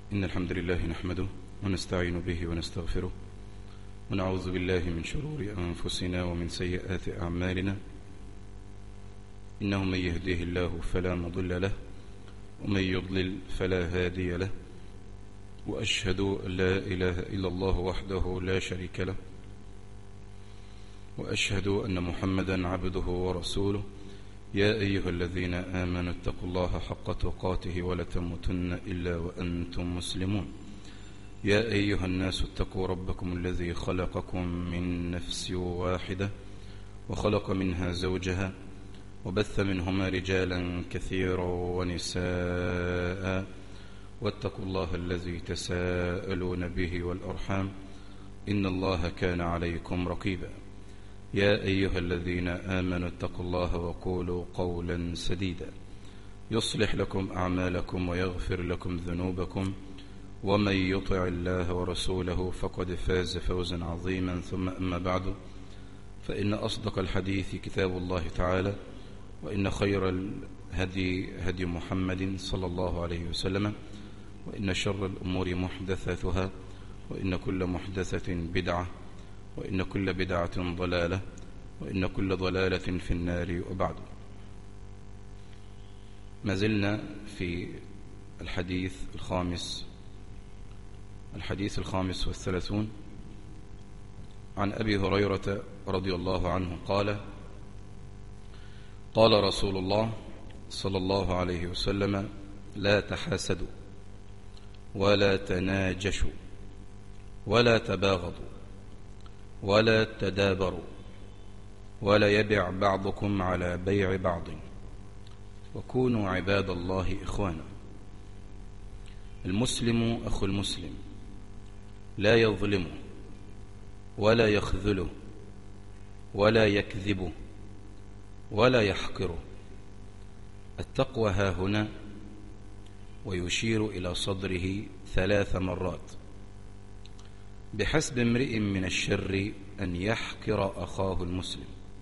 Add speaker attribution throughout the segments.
Speaker 1: إن الحمد لله نحمده ونستعين به ونستغفره ونعوذ بالله من شرور أنفسنا ومن سيئات أعمالنا. إنه من يهديه الله فلا مضل له ومن يضلل فلا هادي له، وأشهد أن لا إله إلا الله وحده لا شريك له، وأشهد أن محمدا عبده ورسوله. يا أيها الذين آمنوا اتقوا الله حق تقاته ولا تموتن إلا وأنتم مسلمون. يا أيها الناس اتقوا ربكم الذي خلقكم من نفس واحدة وخلق منها زوجها وبث منهما رجالا كثيرا ونساء، واتقوا الله الذي تساءلون به والأرحام إن الله كان عليكم رقيبا. يا أيها الذين آمنوا اتقوا الله وقولوا قولا سديدا يصلح لكم أعمالكم ويغفر لكم ذنوبكم، ومن يطع الله ورسوله فقد فاز فوزا عظيما. ثم أما بعد، فإن أصدق الحديث كتاب الله تعالى، وإن خير الهدي هدي محمد صلى الله عليه وسلم، وإن شر الأمور محدثاتها، وإن كل محدثة بدعة، وإن كل بدعة ضلالة، وإن كل ضلالة في النار. وبعد، ما زلنا في الحديث الخامس والثلاثون عن أبي هريرة رضي الله عنه قال: قال رسول الله صلى الله عليه وسلم: لا تحاسدوا ولا تناجشوا ولا تباغضوا ولا تدابروا ولا يبع بعضكم على بيع بعض، وكونوا عباد الله إخوانا. المسلم أخو المسلم لا يظلمه ولا يخذله ولا يكذبه ولا يحقره. التقوى ها هنا، ويشير إلى صدره 3 مرات: بحسب امرئ من الشر أن يحقر أخاه المسلم،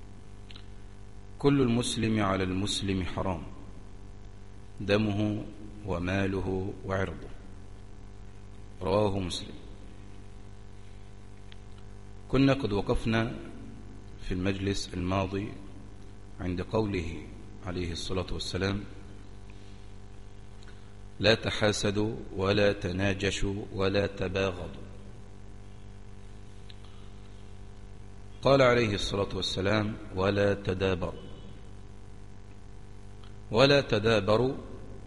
Speaker 1: كل المسلم على المسلم حرام، دمه وماله وعرضه. رواه مسلم. كنا قد وقفنا في المجلس الماضي عند قوله عليه الصلاة والسلام: لا تحاسدوا ولا تناجشوا ولا تباغضوا. قال عليه الصلاة والسلام: ولا تدابروا. ولا تدابروا،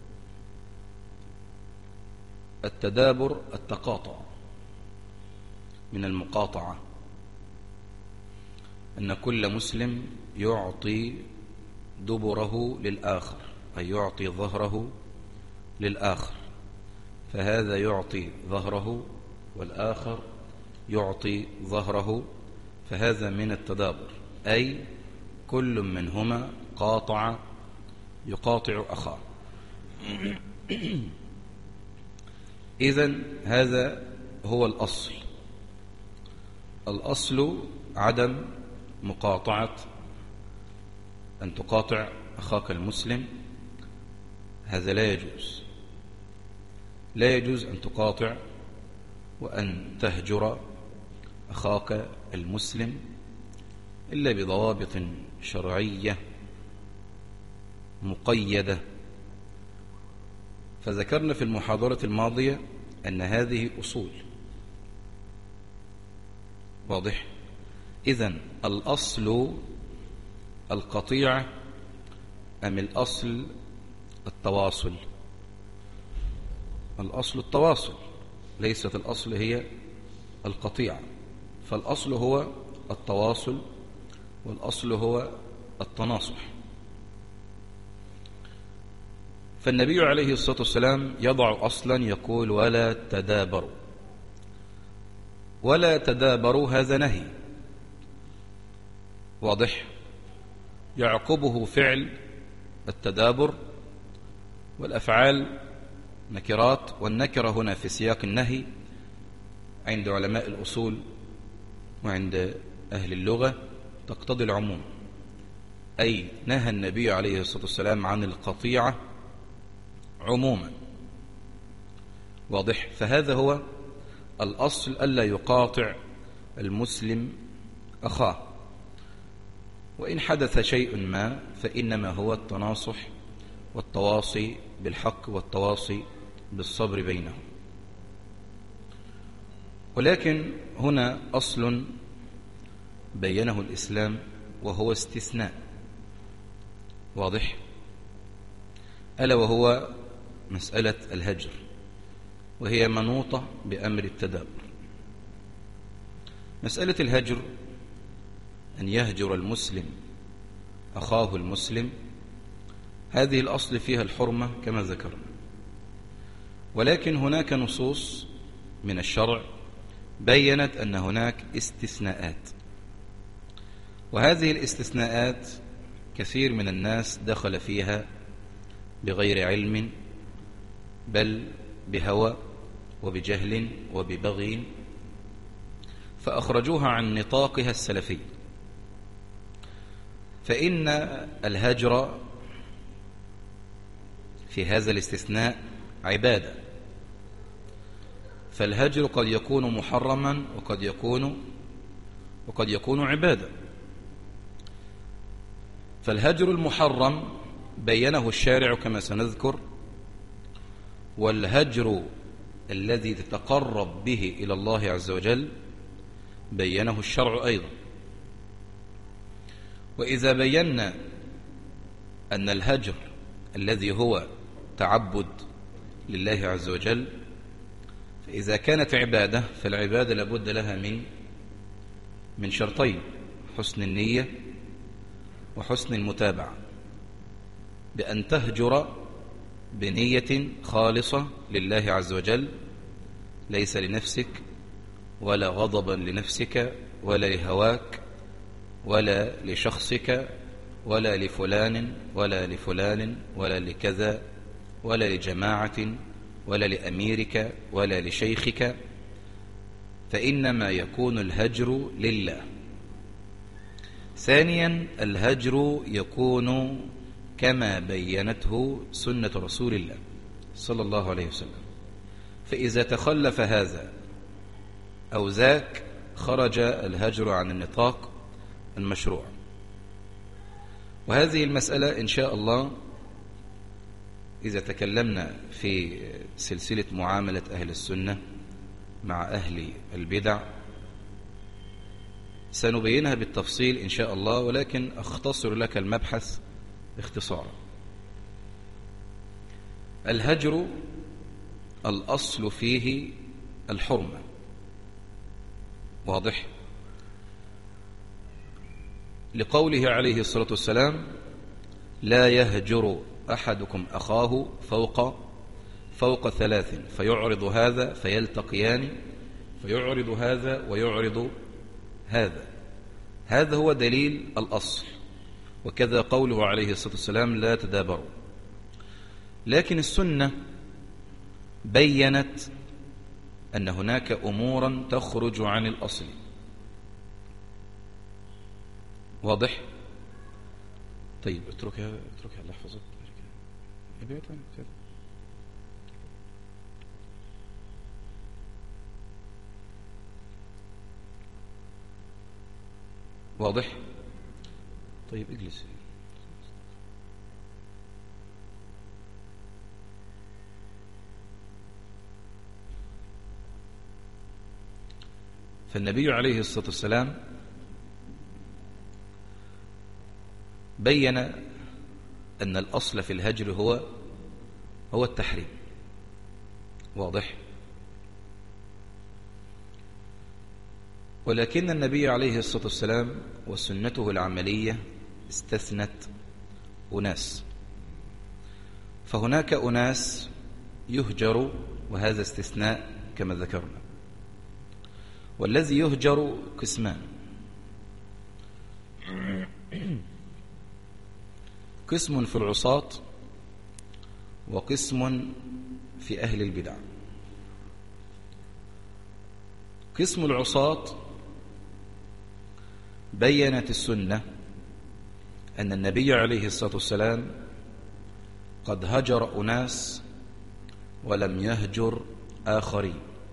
Speaker 1: التدابر التقاطع، من المقاطعة، أن كل مسلم يعطي دبره للآخر، أي يعطي ظهره للآخر، فهذا يعطي ظهره والآخر يعطي ظهره، فهذا من التدابر، أي كل منهما يقاطع أخاه. إذن هذا هو الأصل عدم مقاطعة، أن تقاطع أخاك المسلم، هذا لا يجوز أن تقاطع وأن تهجر أخاك المسلم إلا بضوابط شرعية مقيدة. فذكرنا في المحاضرة الماضية أن هذه أصول واضح. إذن الأصل القطيعة أم الأصل التواصل؟ الأصل التواصل، ليست الأصل هي القطيعة. فالأصل هو التواصل، والأصل هو التناصح. فالنبي عليه الصلاة والسلام يضع أصلا يقول: ولا تدابروا. ولا تدابروا هذا نهي واضح، يعقبه فعل التدابر، والأفعال نكرات، والنكرة هنا في سياق النهي عند علماء الأصول وعند أهل اللغة تقتضي العموم، أي نهى النبي عليه الصلاة والسلام عن القطيعة عموما، واضح؟ فهذا هو الأصل، ألا يقاطع المسلم أخاه، وإن حدث شيء ما فإنما هو التناصح والتواصي بالحق والتواصي بالصبر بينهم. ولكن هنا أصل بينه الإسلام وهو استثناء، واضح؟ ألا وهو مسألة الهجر، وهي منوطة بأمر التدابر. مسألة الهجر أن يهجر المسلم أخاه المسلم، هذه الأصل فيها الحرمة كما ذكرنا، ولكن هناك نصوص من الشرع بيّنت أن هناك استثناءات، وهذه الاستثناءات كثير من الناس دخل فيها بغير علم، بل بهوى وبجهل وببغي، فأخرجوها عن نطاقها السلفي. فإن الهجر في هذا الاستثناء عبادة، فالهجر قد يكون محرما وقد يكون عبادة. فالهجر المحرم بينه الشارع كما سنذكر، والهجر الذي تتقرب به إلى الله عز وجل بينه الشرع أيضا. وإذا بينا أن الهجر الذي هو تعبد لله عز وجل، فإذا كانت عبادة فالعبادة لابد لها من شرطين: حسن النية وحسن المتابعة، بأن تهجر بنية خالصة لله عز وجل، ليس لنفسك ولا غضبا لنفسك ولا لهواك ولا لشخصك ولا لفلان ولا لفلان ولا لكذا ولا لجماعة ولا لأميرك ولا لشيخك، فإنما يكون الهجر لله. ثانيا، الهجر يكون كما بينته سنة رسول الله صلى الله عليه وسلم، فإذا تخلف هذا أو ذاك خرج الهجر عن النطاق المشروع. وهذه المسألة إن شاء الله إذا تكلمنا في سلسلة معاملة أهل السنة مع أهل البدع سنبينها بالتفصيل إن شاء الله، ولكن أختصر لك المبحث اختصارا. الهجر الأصل فيه الحرمة، واضح؟ لقوله عليه الصلاة والسلام: لا يهجر أحدكم أخاه فوق 3 فيعرض هذا فيلتقيان، فيعرض هذا ويعرض هذا. هذا هو دليل الأصل، وكذا قوله عليه الصلاة والسلام: لا تدابروا. لكن السنة بيّنت أن هناك أمورا تخرج عن الأصل، واضح؟ طيب اتركها الله يحفظك. واضح؟ طيب اجلس. فالنبي عليه الصلاة والسلام بين أن الأصل في الهجر هو التحريم، واضح؟ ولكن النبي عليه الصلاة والسلام وسنته العملية استثنت أناس، فهناك أناس يهجر، وهذا استثناء كما ذكرنا. والذي يهجر قسمان: قسم في العصاة وقسم في أهل البدع. قسم العصاة بيّنت السنة أن النبي عليه الصلاة والسلام قد هجر أناس ولم يهجر آخرين.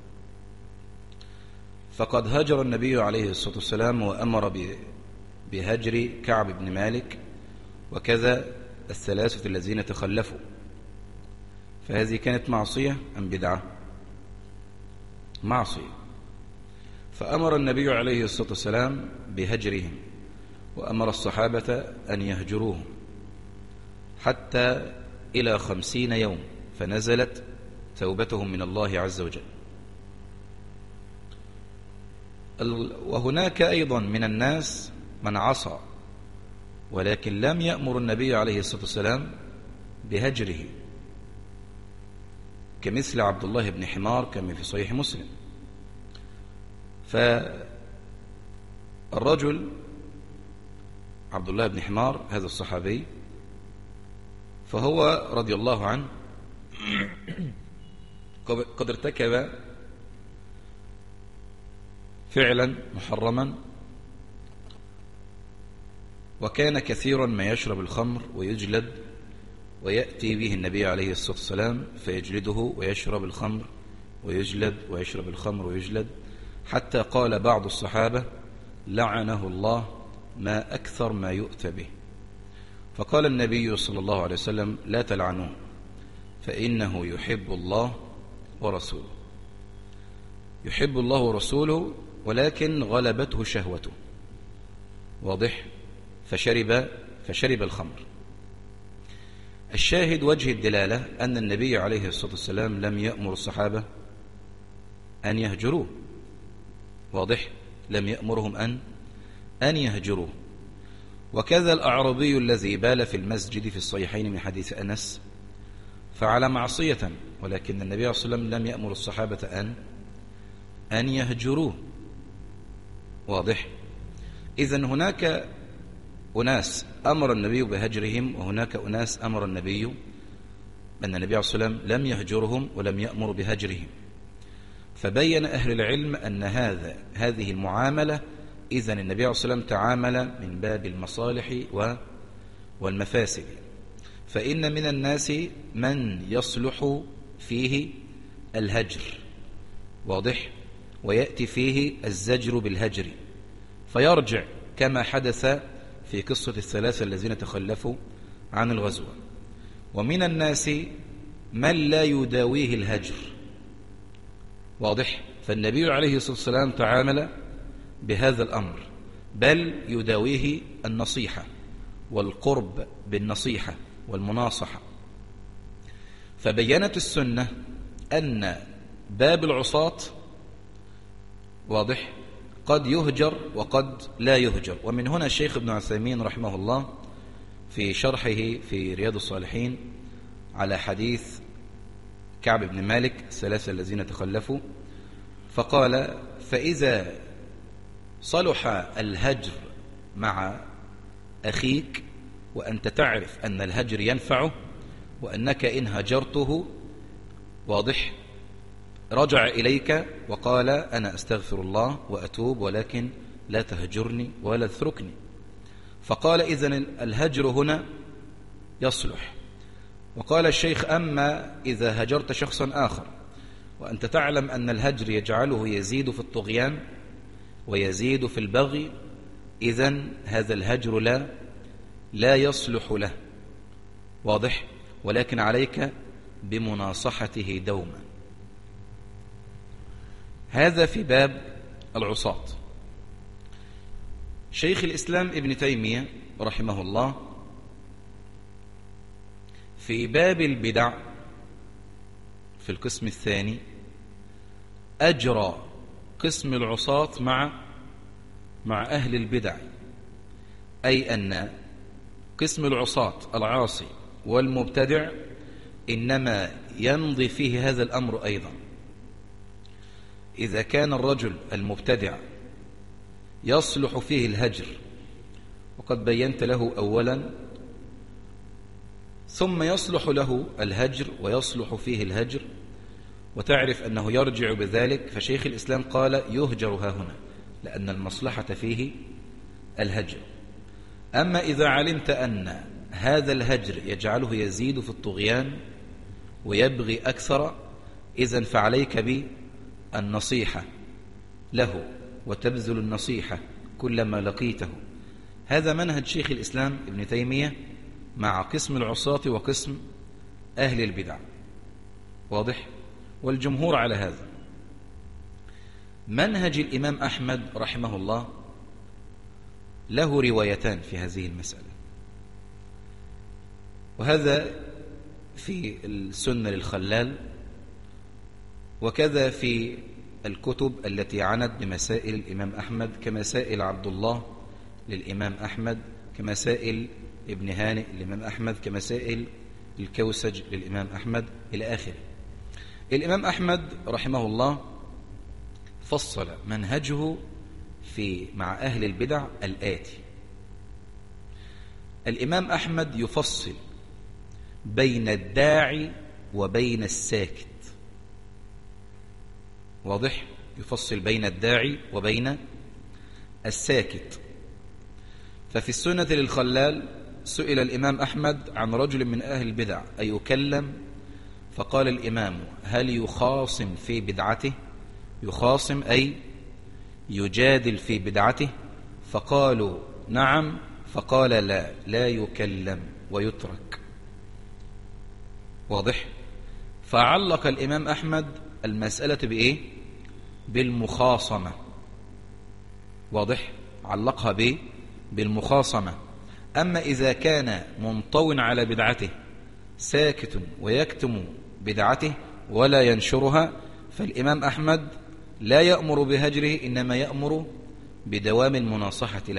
Speaker 1: فقد هجر النبي عليه الصلاة والسلام وأمر بهجر كعب بن مالك وكذا الثلاثة الذين تخلفوا، فهذه كانت معصية أم بدعة؟ معصية. فأمر النبي عليه الصلاة والسلام بهجرهم، وأمر الصحابة أن يهجروهم حتى إلى 50 يوم، فنزلت توبتهم من الله عز وجل. وهناك أيضا من الناس من عصى ولكن لم يأمر النبي عليه الصلاة والسلام بهجره، كمثل عبد الله بن حمار كما في صحيح مسلم. فالرجل عبد الله بن حمار هذا الصحابي، فهو رضي الله عنه قد ارتكب فعلا محرما، وكان كثيرا ما يشرب الخمر ويجلد، ويأتي به النبي عليه الصلاة والسلام فيجلده ويشرب الخمر ويجلد ويشرب الخمر ويجلد، حتى قال بعض الصحابة لعنه الله ما أكثر ما يؤتى به. فقال النبي صلى الله عليه وسلم لا تلعنوه فإنه يحب الله ورسوله. يحب الله ورسوله ولكن غلبته شهوته، واضح؟ فشرب الخمر. الشاهد وجه الدلالة أن النبي عليه الصلاة والسلام لم يأمر الصحابة أن يهجروه، واضح؟ لم يأمرهم أن يهجروه. وكذا الأعرابي الذي بال في المسجد في الصحيحين من حديث أنس فعل معصية، ولكن النبي صلى الله عليه وسلم لم يأمر الصحابة أن يهجروه، واضح؟ إذن هناك أناس أمر النبي بهجرهم، وهناك أناس أمر النبي أن النبي صلى الله عليه وسلم لم يهجرهم ولم يأمر بهجرهم. فبين أهل العلم أن هذه المعاملة إذن النبي صلى الله عليه وسلم تعامل من باب المصالح والمفاسد. فإن من الناس من يصلح فيه الهجر، واضح؟ ويأتي فيه الزجر بالهجر فيرجع، كما حدث في قصة الثلاثة الذين تخلفوا عن الغزوة. ومن الناس من لا يداويه الهجر، واضح؟ فالنبي عليه الصلاة والسلام تعامل بهذا الأمر، بل يداويه النصيحة والقرب بالنصيحة والمناصحة. فبينت السنة أن باب العصاة، واضح، قد يهجر وقد لا يهجر. ومن هنا الشيخ ابن عثيمين رحمه الله في شرحه في رياض الصالحين على حديث كعب بن مالك الثلاثة الذين تخلفوا، فقال فإذا صلح الهجر مع أخيك وأنت تعرف أن الهجر ينفعه وأنك إن هجرته، واضح، رجع إليك وقال أنا أستغفر الله وأتوب ولكن لا تهجرني ولا تتركني. فقال إذن الهجر هنا يصلح. وقال الشيخ أما إذا هجرت شخصا آخر وأنت تعلم أن الهجر يجعله يزيد في الطغيان ويزيد في البغي، إذن هذا الهجر لا يصلح له، واضح؟ ولكن عليك بمناصحته دوما. هذا في باب العصاة. شيخ الإسلام ابن تيمية رحمه الله في باب البدع في القسم الثاني أجرى قسم العصاة مع أهل البدع، أي أن قسم العصاة العاصي والمبتدع إنما يمضي فيه هذا الأمر أيضا. إذا كان الرجل المبتدع يصلح فيه الهجر وقد بينت له أولا، ثم يصلح له الهجر ويصلح فيه الهجر وتعرف أنه يرجع بذلك، فشيخ الإسلام قال يهجر ها هنا لأن المصلحة فيه الهجر. أما إذا علمت أن هذا الهجر يجعله يزيد في الطغيان ويبغي أكثر، إذن فعليك بالنصيحة له وتبذل النصيحة كلما لقيته. هذا منهج شيخ الإسلام ابن تيمية مع قسم العصاة وقسم أهل البدع، واضح؟ والجمهور على هذا. منهج الإمام أحمد رحمه الله له روايتان في هذه المسألة، وهذا في السنة للخلال، وكذا في الكتب التي عنت بمسائل الإمام أحمد كمسائل عبد الله للإمام أحمد، كمسائل ابن هانئ للإمام أحمد، كمسائل الكوسج للإمام أحمد إلى آخره. الإمام أحمد رحمه الله فصل منهجه مع أهل البدع الآتي: الإمام أحمد يفصل بين الداعي وبين الساكت، واضح؟ يفصل بين الداعي وبين الساكت. ففي السنة للخلال سئل الإمام أحمد عن رجل من أهل البدع أيكلم، فقال الإمام: هل يخاصم في بدعته؟ يخاصم أي يجادل في بدعته؟ فقالوا نعم، فقال لا يكلم ويترك، واضح؟ فعلق الإمام أحمد المسألة بإيه؟ بالمخاصمة، واضح؟ علقها بالمخاصمة. أما إذا كان منطو على بدعته ساكت ويكتم بدعته ولا ينشرها، فالإمام أحمد لا يأمر بهجره، إنما يأمر بدوام المناصحة له.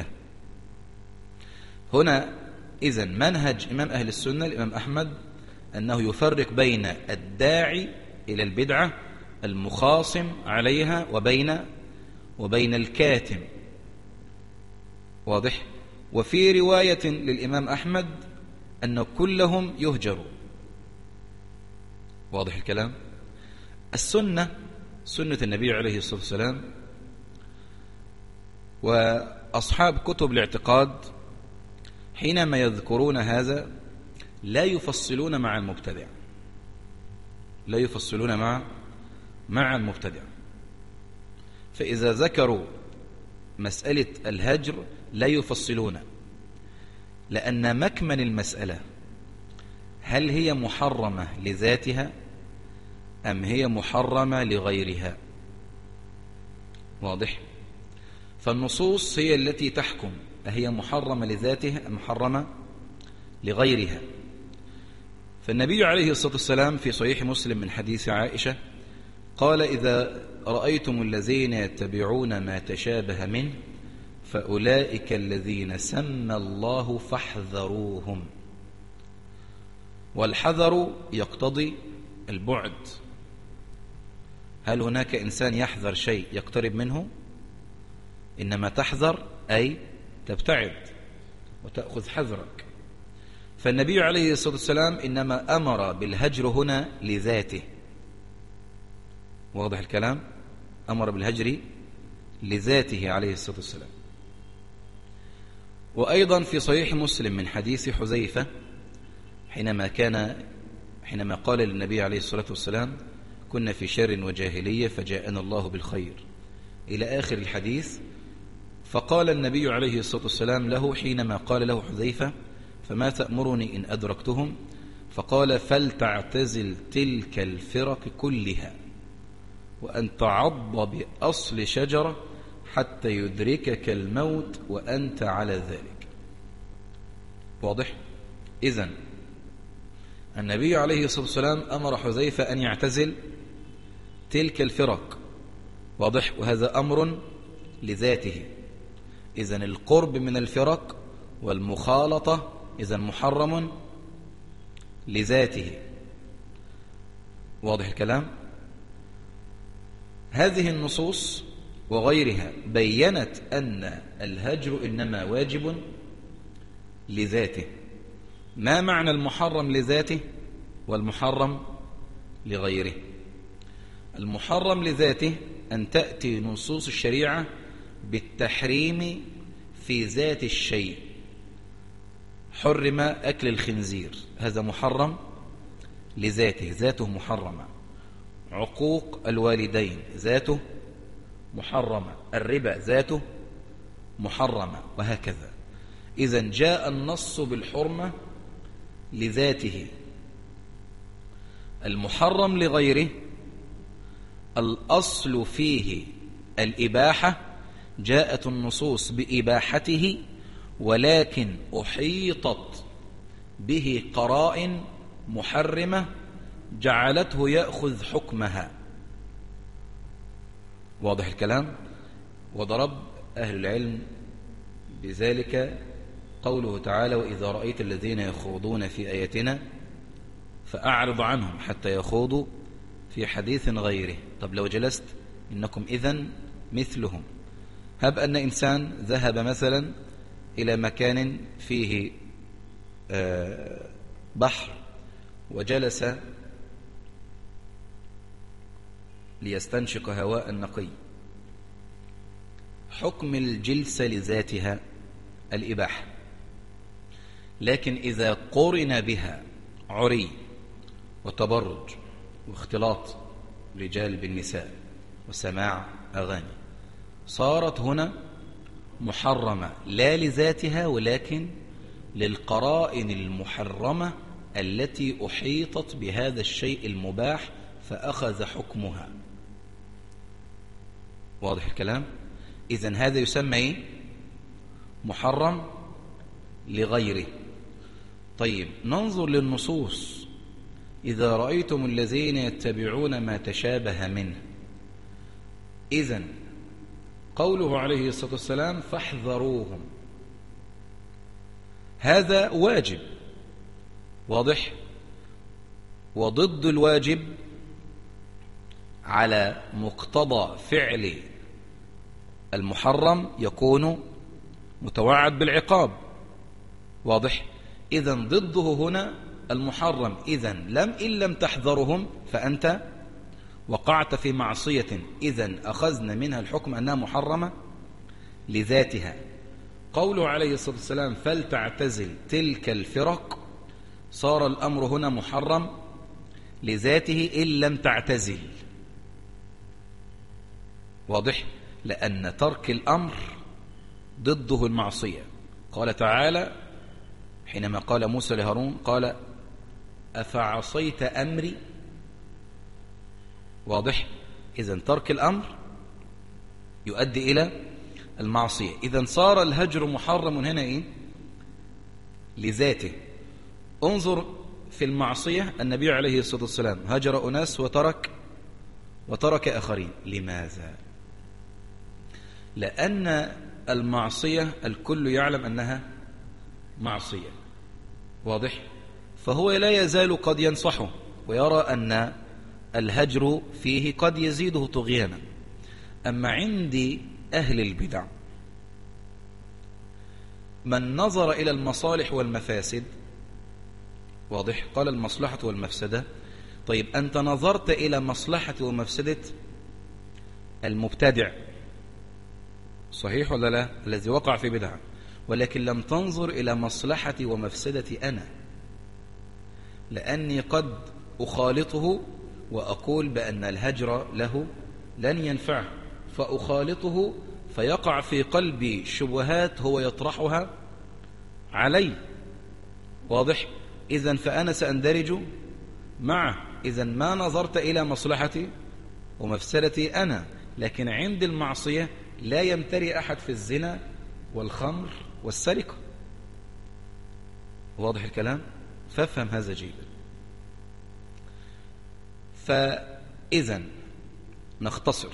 Speaker 1: هنا إذن منهج إمام أهل السنة الإمام أحمد أنه يفرق بين الداعي إلى البدعة المخاصم عليها وبين الكاتم، واضح؟ وفي رواية للإمام أحمد أن كلهم يهجروا، واضح الكلام؟ السنة سنة النبي عليه الصلاة والسلام، وأصحاب كتب الاعتقاد حينما يذكرون هذا لا يفصلون مع المبتدع، لا يفصلون مع المبتدع. فإذا ذكروا مسألة الهجر لا يفصلون، لأن مكمن المسألة هل هي محرمة لذاتها أم هي محرمة لغيرها، واضح؟ فالنصوص هي التي تحكم أهي محرمة لذاتها أم محرمة لغيرها. فالنبي عليه الصلاة والسلام في صحيح مسلم من حديث عائشة قال: إذا رأيتم الذين يتبعون ما تشابه منه فأولئك الذين سمى الله فاحذروهم. والحذر يقتضي البعد. هل هناك إنسان يحذر شيء يقترب منه؟ إنما تحذر أي تبتعد وتأخذ حذرك. فالنبي عليه الصلاة والسلام إنما أمر بالهجر هنا لذاته، واضح الكلام؟ أمر بالهجر لذاته عليه الصلاة والسلام. وأيضا في صحيح مسلم من حديث حذيفة حينما قال للنبي عليه الصلاة والسلام: كنا في شر وجاهلية فجاءنا الله بالخير، إلى آخر الحديث. فقال النبي عليه الصلاة والسلام له حينما قال له حذيفة: فما تأمرني إن أدركتهم؟ فقال: فلتعتزل تلك الفرق كلها وأن تعض بأصل شجرة حتى يدركك الموت وأنت على ذلك، واضح؟ إذن النبي عليه الصلاة والسلام أمر حذيفة أن يعتزل تلك الفرق، واضح؟ وهذا أمر لذاته. إذن القرب من الفرق والمخالطة إذن محرم لذاته، واضح الكلام؟ هذه النصوص وغيرها بيّنت أن الهجر إنما واجب لذاته. ما معنى المحرم لذاته والمحرم لغيره؟ المحرم لذاته أن تأتي نصوص الشريعة بالتحريم في ذات الشيء. حرم أكل الخنزير، هذا محرم لذاته، ذاته محرمة.
Speaker 2: عقوق الوالدين ذاته محرمة، الربا ذاته محرمة، وهكذا. إذن جاء النص بالحرمة لذاته، المحرم لغيره الأصل فيه الإباحة، جاءت النصوص بإباحته، ولكن أحيطت به قرائن محرمة جعلته يأخذ حكمها. واضح الكلام؟ وضرب أهل العلم بذلك قوله تعالى: وإذا رأيت الذين يخوضون في آياتنا فأعرض عنهم حتى يخوضوا في حديث غيره. طب لو جلست إنكم إذن مثلهم. هب أن إنسان ذهب مثلا إلى مكان فيه بحر وجلس ليستنشق هواء نقي، حكم الجلسة لذاتها الإباحة، لكن إذا قرن بها عري وتبرج واختلاط رجال بالنساء وسماع أغاني صارت هنا محرمة لا لذاتها ولكن للقرائن المحرمة التي أحيطت بهذا الشيء المباح فأخذ حكمها. واضح الكلام؟ إذن هذا يسمى إيه؟ محرم لغيره. طيب ننظر للنصوص: إذا رأيتم الذين يتبعون ما تشابه منه، إذن قوله عليه الصلاة والسلام فاحذروهم، هذا واجب واضح، وضد الواجب على مقتضى فعل المحرم يكون متوعد بالعقاب. واضح؟ إذن ضده هنا المحرم. إذن إن لم تحذرهم فأنت وقعت في معصية، إذن أخذنا منها الحكم أنها محرمة لذاتها. قوله عليه الصلاة والسلام فلتعتزل تلك الفرق، صار الأمر هنا محرم لذاته إن لم تعتزل. واضح؟ لأن ترك الأمر ضده المعصية. قال تعالى حينما قال موسى لهارون قال أفعصيت أمري. واضح؟ إذن ترك الأمر يؤدي إلى المعصية. إذن صار الهجر محرم هنا إيه؟ لذاته. انظر في المعصية، النبي عليه الصلاة والسلام هجر أناس وترك آخرين. لماذا؟ لأن المعصية الكل يعلم أنها معصية. واضح؟ فهو لا يزال قد ينصحه ويرى أن الهجر فيه قد يزيده طغيانا. أما عند أهل البدع من نظر إلى المصالح والمفاسد، واضح؟ قال المصلحة والمفسدة. طيب أنت نظرت إلى مصلحة ومفسدة المبتدع، صحيح ولا لا؟ الذي وقع في بدعة، ولكن لم تنظر إلى مصلحتي ومفسدتي أنا، لأني قد أخالطه وأقول بأن الهجر له لن ينفعه، فأخالطه فيقع في قلبي شبهات هو يطرحها علي. واضح؟ إذن فأنا سأندرج معه. إذن ما نظرت إلى مصلحتي ومفسدتي أنا، لكن عند المعصية لا يمتري أحد في الزنا والخمر والسرقة. واضح الكلام؟ فافهم هذا جيدا. فإذن نختصر: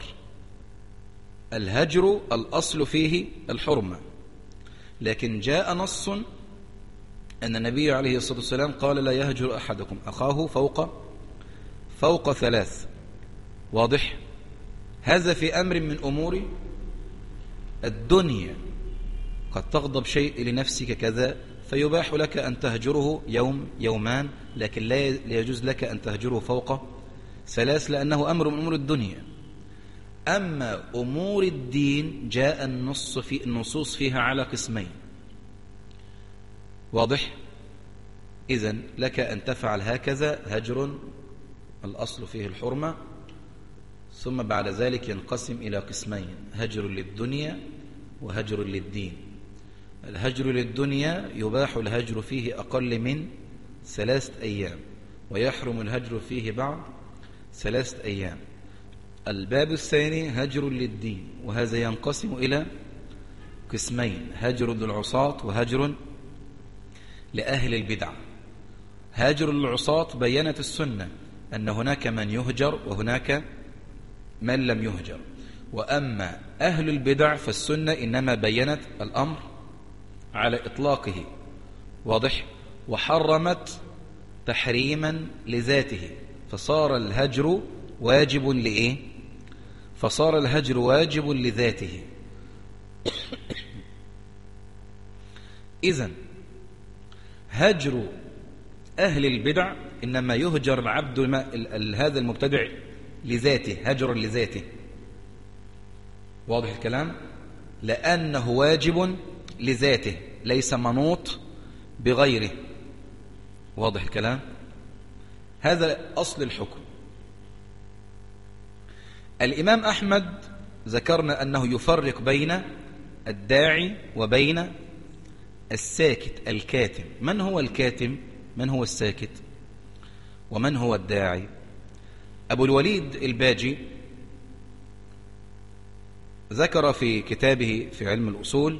Speaker 2: الهجر الأصل فيه الحرمة، لكن جاء نص أن النبي عليه الصلاة والسلام قال لا يهجر أحدكم أخاه فوق 3. واضح؟ هذا في أمر من أمور الدنيا، قد تغضب شيء لنفسك كذا فيباح لك أن تهجره يوم يومان، لكن لا يجوز لك أن تهجره فوق 3 لأنه أمر من أمور الدنيا. أما أمور الدين جاء النصوص فيها على قسمين. واضح؟ إذن لك أن تفعل هكذا هجر الأصل فيه الحرمة، ثم بعد ذلك ينقسم إلى قسمين: هجر للدنيا وهجر للدين. الهجر للدنيا يباح الهجر فيه أقل من 3 أيام، ويحرم الهجر فيه بعد 3 أيام. الباب الثاني هجر للدين، وهذا ينقسم إلى قسمين: هجر للعصاة وهجر لأهل البدع. هاجر للعصاة بينت السنة أن هناك من يهجر وهناك من لم يهجر، وأما أهل البدع فالسنة إنما بينت الأمر على إطلاقه، واضح، وحرمت تحريما لذاته، فصار الهجر واجب لإيه؟ فصار الهجر واجب لذاته. إذن هجر أهل البدع إنما يهجر العبد هذا المبتدع لذاته، هجر لذاته، واضح الكلام، لأنه واجب لذاته ليس منوط بغيره، واضح الكلام. هذا أصل الحكم. الإمام أحمد ذكرنا أنه يفرق بين الداعي وبين الساكت الكاتم. من هو الكاتم؟ من هو الساكت؟ ومن هو الداعي؟ أبو الوليد الباجي ذكر في كتابه في علم الأصول،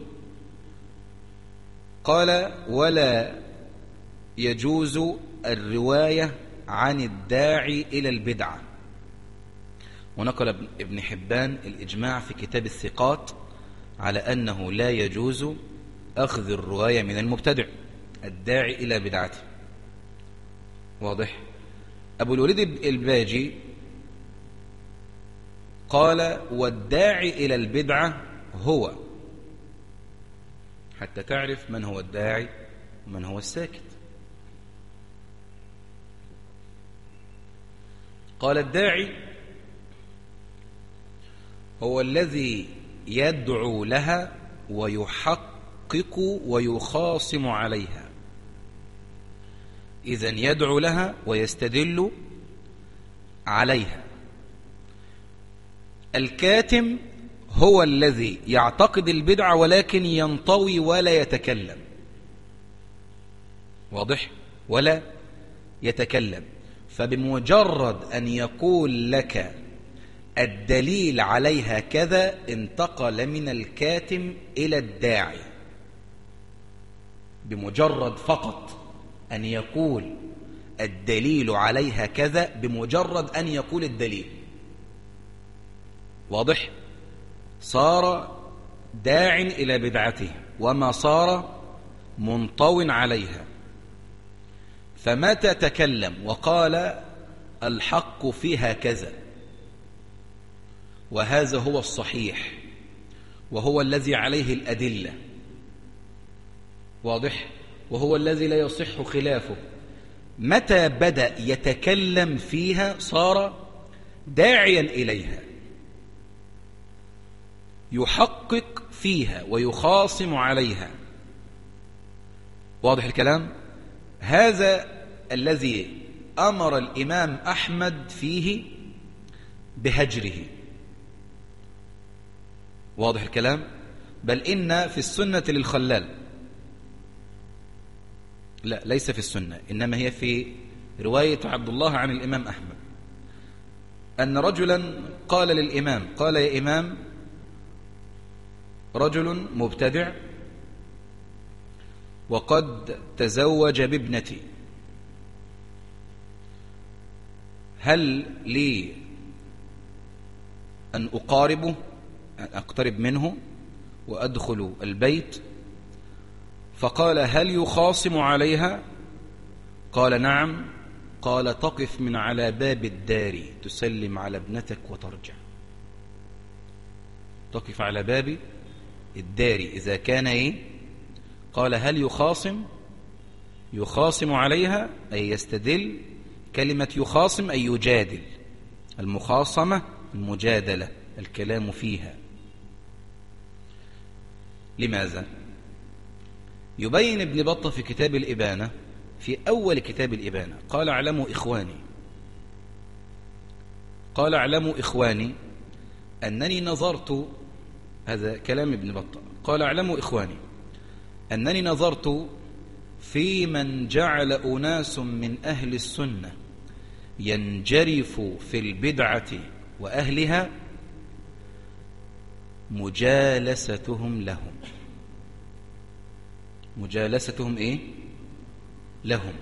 Speaker 2: قال: ولا يجوز الرواية عن الداعي إلى البدعة. ونقل ابن حبان الإجماع في كتاب الثقات على أنه لا يجوز أخذ الرواية من المبتدع الداعي إلى بدعته، واضح. أبو الوليد الباجي قال: والداعي إلى البدعة هو، حتى تعرف من هو الداعي ومن هو الساكت. قال: الداعي هو الذي يدعو لها ويحقق ويخاصم عليها. إذن يدعو لها ويستدل عليها. الكاتم هو الذي يعتقد البدعة ولكن ينطوي ولا يتكلم، واضح، ولا يتكلم. فبمجرد أن يقول لك الدليل عليها كذا انتقل من الكاتم إلى الداعي. بمجرد فقط أن يقول الدليل عليها كذا، بمجرد أن يقول الدليل، واضح، صار داع إلى بدعته وما صار منطو عليها. فمتى تكلم وقال الحق فيها كذا وهذا هو الصحيح وهو الذي عليه الأدلة، واضح، وهو الذي لا يصح خلافه، متى بدأ يتكلم فيها صار داعيا إليها، يحقق فيها ويخاصم عليها، واضح الكلام. هذا الذي أمر الإمام أحمد فيه بهجره، واضح الكلام. بل إن في السنة للخلال، لا ليس في السنة، إنما هي في رواية عبد الله عن الإمام أحمد، أن رجلا قال للإمام، قال: يا إمام، رجل مبتدع وقد تزوج بابنتي، هل لي أن أقاربه، أن أقترب منه وأدخل البيت؟ فقال: هل يخاصم عليها؟ قال: نعم. قال: تقف من على باب الدار تسلم على ابنتك وترجع. تقف على باب الدار إذا كان إيه؟ قال: هل يخاصم؟ يخاصم عليها أي يستدل. كلمة يخاصم أي يجادل، المخاصمة المجادلة، الكلام فيها. لماذا؟ يبين ابن بطة في كتاب الإبانة، في أول كتاب الإبانة، قال: اعلموا إخواني قال اعلموا إخواني أنني نظرت، هذا كلام ابن بطة، قال اعلموا إخواني أنني نظرت في من جعل أناس من أهل السنة ينجرف في البدعة وأهلها مجالستهم لهم. مجالستهم إيه؟ لهم.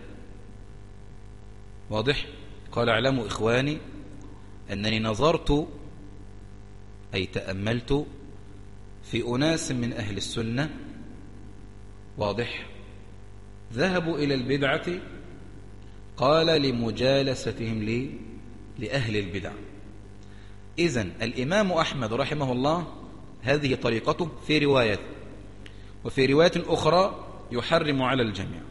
Speaker 2: واضح؟ قال اعلموا إخواني أنني نظرت أي تأملت في أناس من أهل السنة، واضح، ذهبوا إلى البدعة، قال لمجالستهم لأهل البدع. إذن الإمام أحمد رحمه الله هذه طريقته في رواية، وفي رواية أخرى يحرم على الجميع.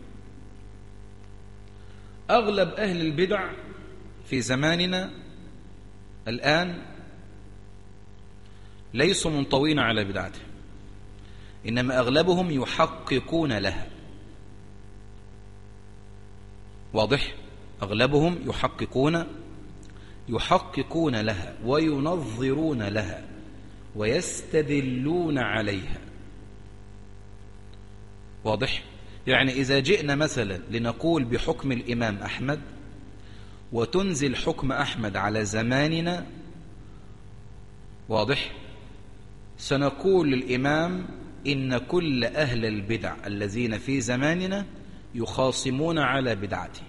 Speaker 2: أغلب أهل البدع في زماننا الآن ليسوا منطوين على بدعته، إنما أغلبهم يحققون لها. واضح؟ أغلبهم يحققون لها وينظرون لها ويستدلون عليها. واضح؟ يعني إذا جئنا مثلا لنقول بحكم الإمام أحمد وتنزل حكم أحمد على زماننا، واضح، سنقول للإمام إن كل أهل البدع الذين في زماننا يخاصمون على بدعته.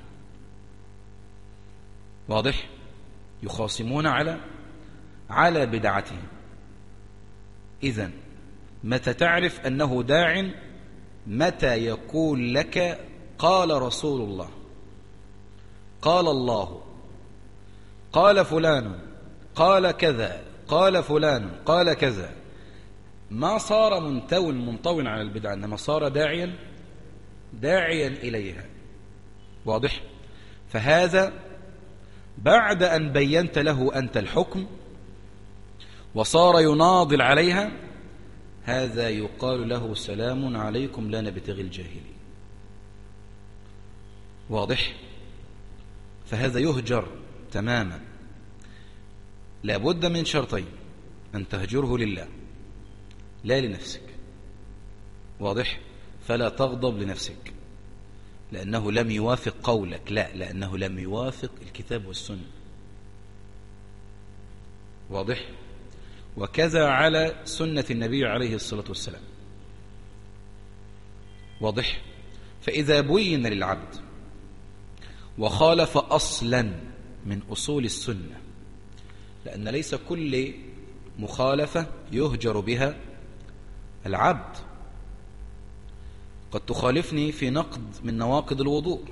Speaker 2: واضح؟ يخاصمون على بدعته. إذن متى تعرف أنه داع؟ متى يقول لك قال رسول الله، قال الله، قال فلان، قال كذا، قال فلان، قال كذا. ما صار منطوٍ على البدعة، إنما صار داعيا إليها. واضح؟ فهذا بعد أن بينت له أنت الحكم وصار يناضل عليها، هذا يقال له سلام عليكم لا نبتغي الجاهلين. واضح؟ فهذا يهجر تماما. لابد من شرطين: أن تهجره لله لا لنفسك. واضح؟ فلا تغضب لنفسك لأنه لم يوافق قولك، لا، لأنه لم يوافق الكتاب والسنة. واضح؟ وكذا على سنة النبي عليه الصلاة والسلام. واضح؟ فإذا بين للعبد وخالف أصلا من أصول السنة، لأن ليس كل مخالفة يهجر بها العبد، قد تخالفني في نقد من نواقض الوضوء،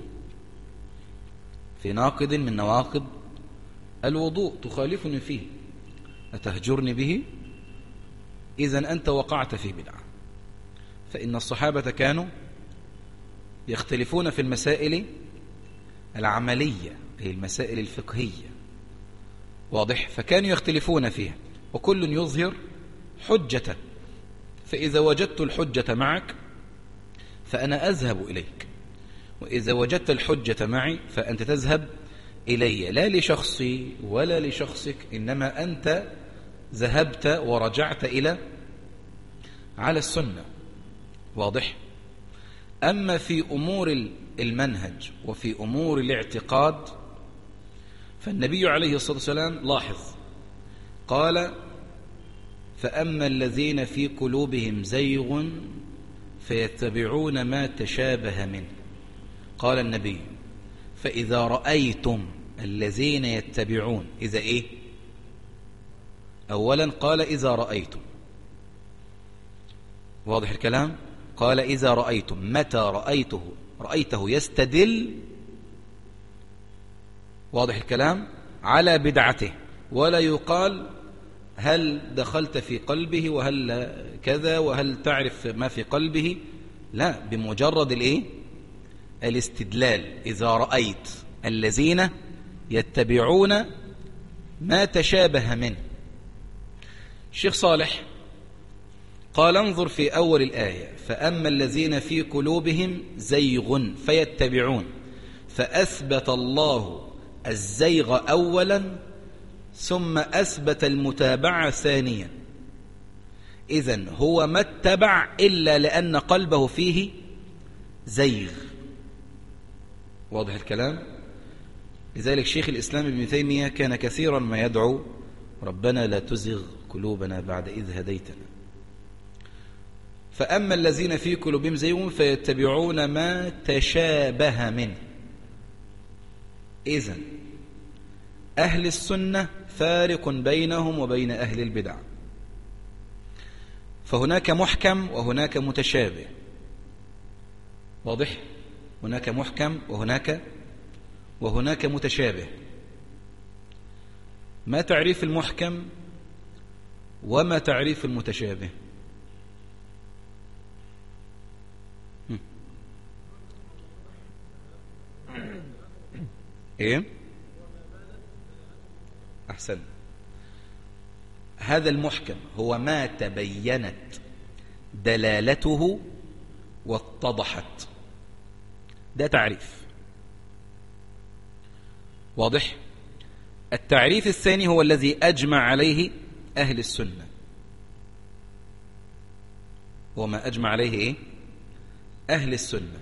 Speaker 2: في ناقض من نواقض الوضوء تخالفني فيه، أتهجرني به؟ إذن أنت وقعت في بدعة. فإن الصحابة كانوا يختلفون في المسائل العملية، هي المسائل الفقهية. واضح؟ فكانوا يختلفون فيها وكل يظهر حجته. فإذا وجدت الحجة معك فأنا أذهب إليك، وإذا وجدت الحجة معي فأنت تذهب إلي، لا لشخصي ولا لشخصك، إنما أنت ذهبت ورجعت على السنة. واضح؟ أما في أمور المنهج وفي أمور الاعتقاد فالنبي عليه الصلاة والسلام لاحظ قال: فأما الذين في قلوبهم زيغ فيتبعون ما تشابه منه. قال النبي: فإذا رأيتم الذين يتبعون، إذا إيه؟ أولا قال إذا رأيتم. واضح الكلام؟ قال إذا رأيتم، متى رأيته يستدل، واضح الكلام، على بدعته، ولا يقال هل دخلت في قلبه وهل كذا وهل تعرف ما في قلبه، لا، بمجرد الايه؟ الاستدلال. إذا رأيت الذين يتبعون ما تشابه منه. الشيخ صالح قال: انظر في أول الآية: فأما الذين في قلوبهم زيغ فيتبعون، فأثبت الله الزيغ أولا ثم أثبت المتابعة ثانيا. إذن هو ما اتبع إلا لأن قلبه فيه زيغ. واضح الكلام؟ لذلك شيخ الإسلام ابن تيمية كان كثيرا ما يدعو ربنا لا تزغ قلوبنا بعد إذ هديتنا. فأما الذين في قلوبهم زيغ فيتبعون ما تشابه منه. إذن أهل السنة فارق بينهم وبين أهل البدع، فهناك محكم وهناك متشابه. واضح؟ هناك محكم وهناك متشابه. ما تعريف المحكم وما تعريف المتشابه؟ ايه؟ احسن. هذا المحكم هو ما تبينت دلالته واتضحت. ده تعريف. واضح؟ التعريف الثاني هو الذي أجمع عليه أهل السنة. وما أجمع عليه إيه؟ أهل السنة.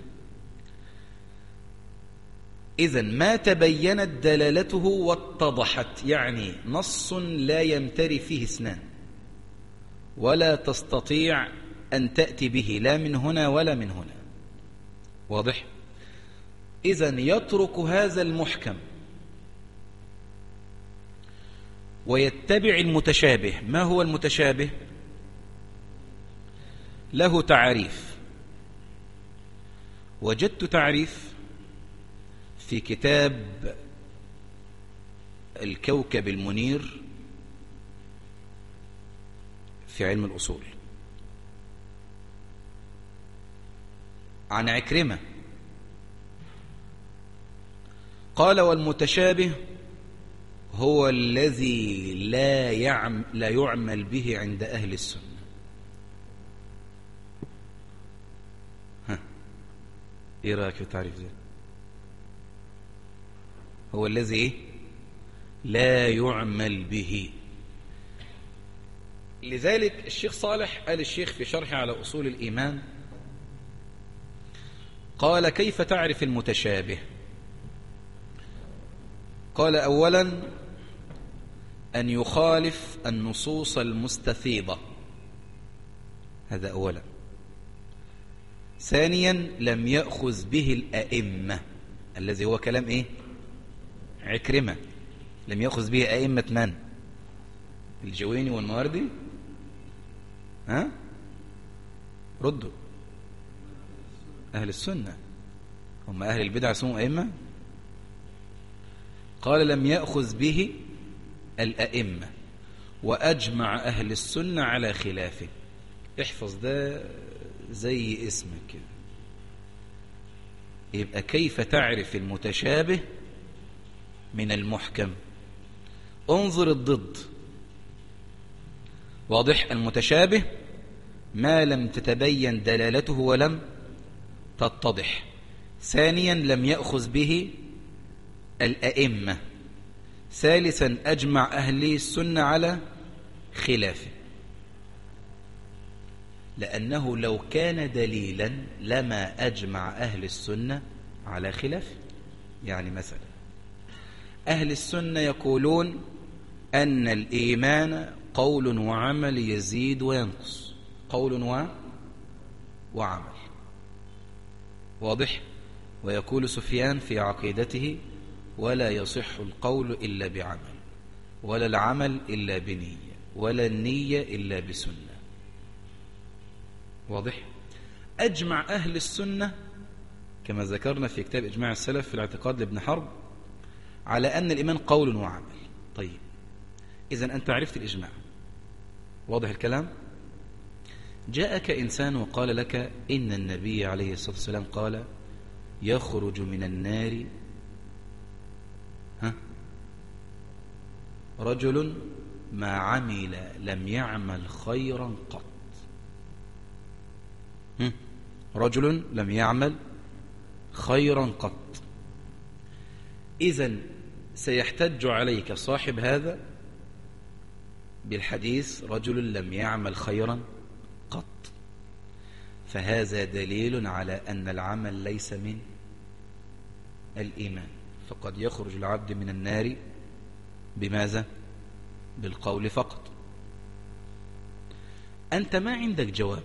Speaker 2: إذن ما تبينت دلالته واتضحت، يعني نص لا يمتري فيه اثنان ولا تستطيع أن تأتي به لا من هنا ولا من هنا. واضح؟ إذن يترك هذا المحكم ويتبع المتشابه. ما هو المتشابه؟ له تعريف. وجدت تعريف في كتاب الكوكب المنير في علم الأصول عن عكرمة، قال والمتشابه هو الذي لا يعمل به عند أهل السنة. ايه رأيك في التعريف ده؟ هو الذي لا يعمل به. لذلك الشيخ صالح قال الشيخ في شرحه على أصول الإيمان، قال كيف تعرف المتشابه؟ قال أولا أن يخالف النصوص المستفيضة، هذا أولا. ثانيا لم يأخذ به الأئمة، الذي هو كلام إيه؟ عكرمة. لم يأخذ به أئمة من؟ الجويني والمواردي؟ ها؟ ردوا. أهل السنة. هم أهل البدع اسمهم أئمة؟ قال لم يأخذ به الأئمة وأجمع أهل السنة على خلافه. احفظ ده زي اسمك كده. يبقى كيف تعرف المتشابه من المحكم؟ انظر الضد. واضح؟ المتشابه ما لم تتبين دلالته ولم تتضح. ثانيا لم يأخذ به الأئمة. ثالثا أجمع أهل السنة على خلافه، لأنه لو كان دليلا لما أجمع أهل السنة على خلافه. يعني مثلا أهل السنة يقولون أن الإيمان قول وعمل يزيد وينقص، قول وعمل. واضح؟ ويقول سفيان في عقيدته ولا يصح القول إلا بعمل، ولا العمل إلا بنية، ولا النية إلا بسنة. واضح؟ أجمع أهل السنة كما ذكرنا في كتاب إجماع السلف في الاعتقاد لابن حرب على أن الإيمان قول وعمل. طيب إذن أنت عرفت الإجماع. واضح الكلام؟ جاءك إنسان وقال لك إن النبي عليه الصلاة والسلام قال يخرج من النار رجل ما عمل لم يعمل خيرا قط. رجل لم يعمل خيرا قط. إذن سيحتج عليك صاحب هذا بالحديث رجل لم يعمل خيرا قط، فهذا دليل على أن العمل ليس من الإيمان، فقد يخرج العبد من النار بماذا؟ بالقول فقط. أنت ما عندك جواب،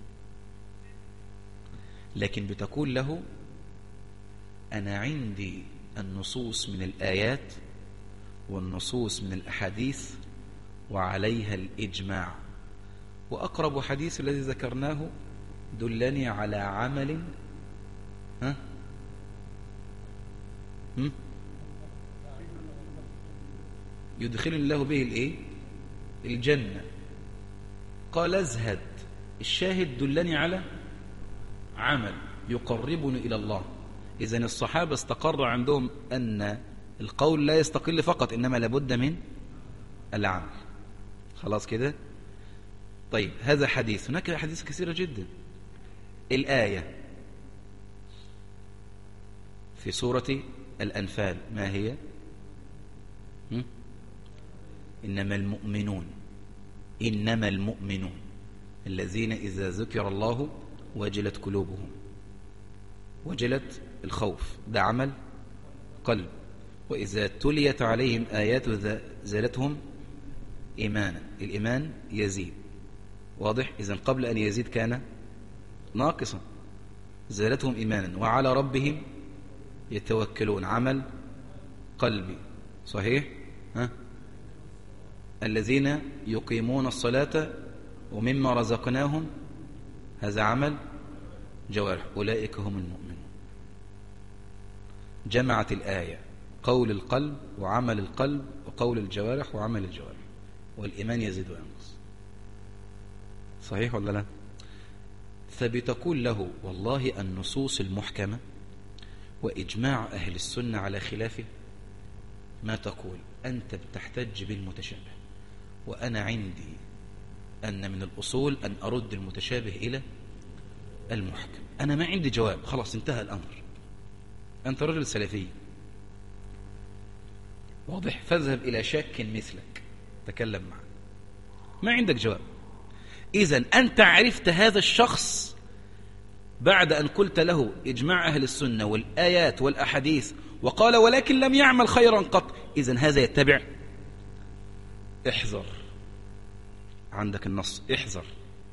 Speaker 2: لكن بتقول له أنا عندي النصوص من الآيات والنصوص من الأحاديث وعليها الإجماع، وأقرب حديث الذي ذكرناه دلني على عمل يدخل الله به الإيه؟ الجنة. قال ازهد، الشاهد دلني على عمل يقربني إلى الله. إذن الصحابة استقر عندهم أن القول لا يستقل فقط، إنما لابد من العمل. خلاص كده؟ طيب هذا حديث. هناك حديث كثيرة جدا. الآية في سورة الأنفال ما هي؟ إنما المؤمنون الذين إذا ذكر الله وجلت قلوبهم. وجلت الخوف، ده عمل قلب. وإذا تليت عليهم آيات زادتهم إيمانا، الإيمان يزيد. واضح؟ إذن قبل أن يزيد كان ناقصا، زادتهم إيمانا وعلى ربهم يتوكلون، عمل قلبي. صحيح؟ الذين يقيمون الصلاة ومما رزقناهم، هذا عمل جوارح، أولئك هم المؤمنون. جمعت الآية قول القلب وعمل القلب وقول الجوارح وعمل الجوارح، والإيمان يزيد وينقص. صحيح ولا لا؟ فبتقول له والله النصوص المحكمة وإجماع أهل السنة على خلافه، ما تقول أنت بتحتج بالمتشابه، وأنا عندي أن من الأصول أن أرد المتشابه إلى المحكم. أنا ما عندي جواب، خلاص انتهى الأمر. أنت رجل سلفي واضح، فاذهب إلى شاك مثلك تكلم معه، ما عندك جواب. إذن أنت عرفت هذا الشخص بعد أن قلت له إجماع أهل السنة والآيات والأحاديث، وقال ولكن لم يعمل خيرا قط. إذن هذا يتبع. احذر، عندك النص، احذر.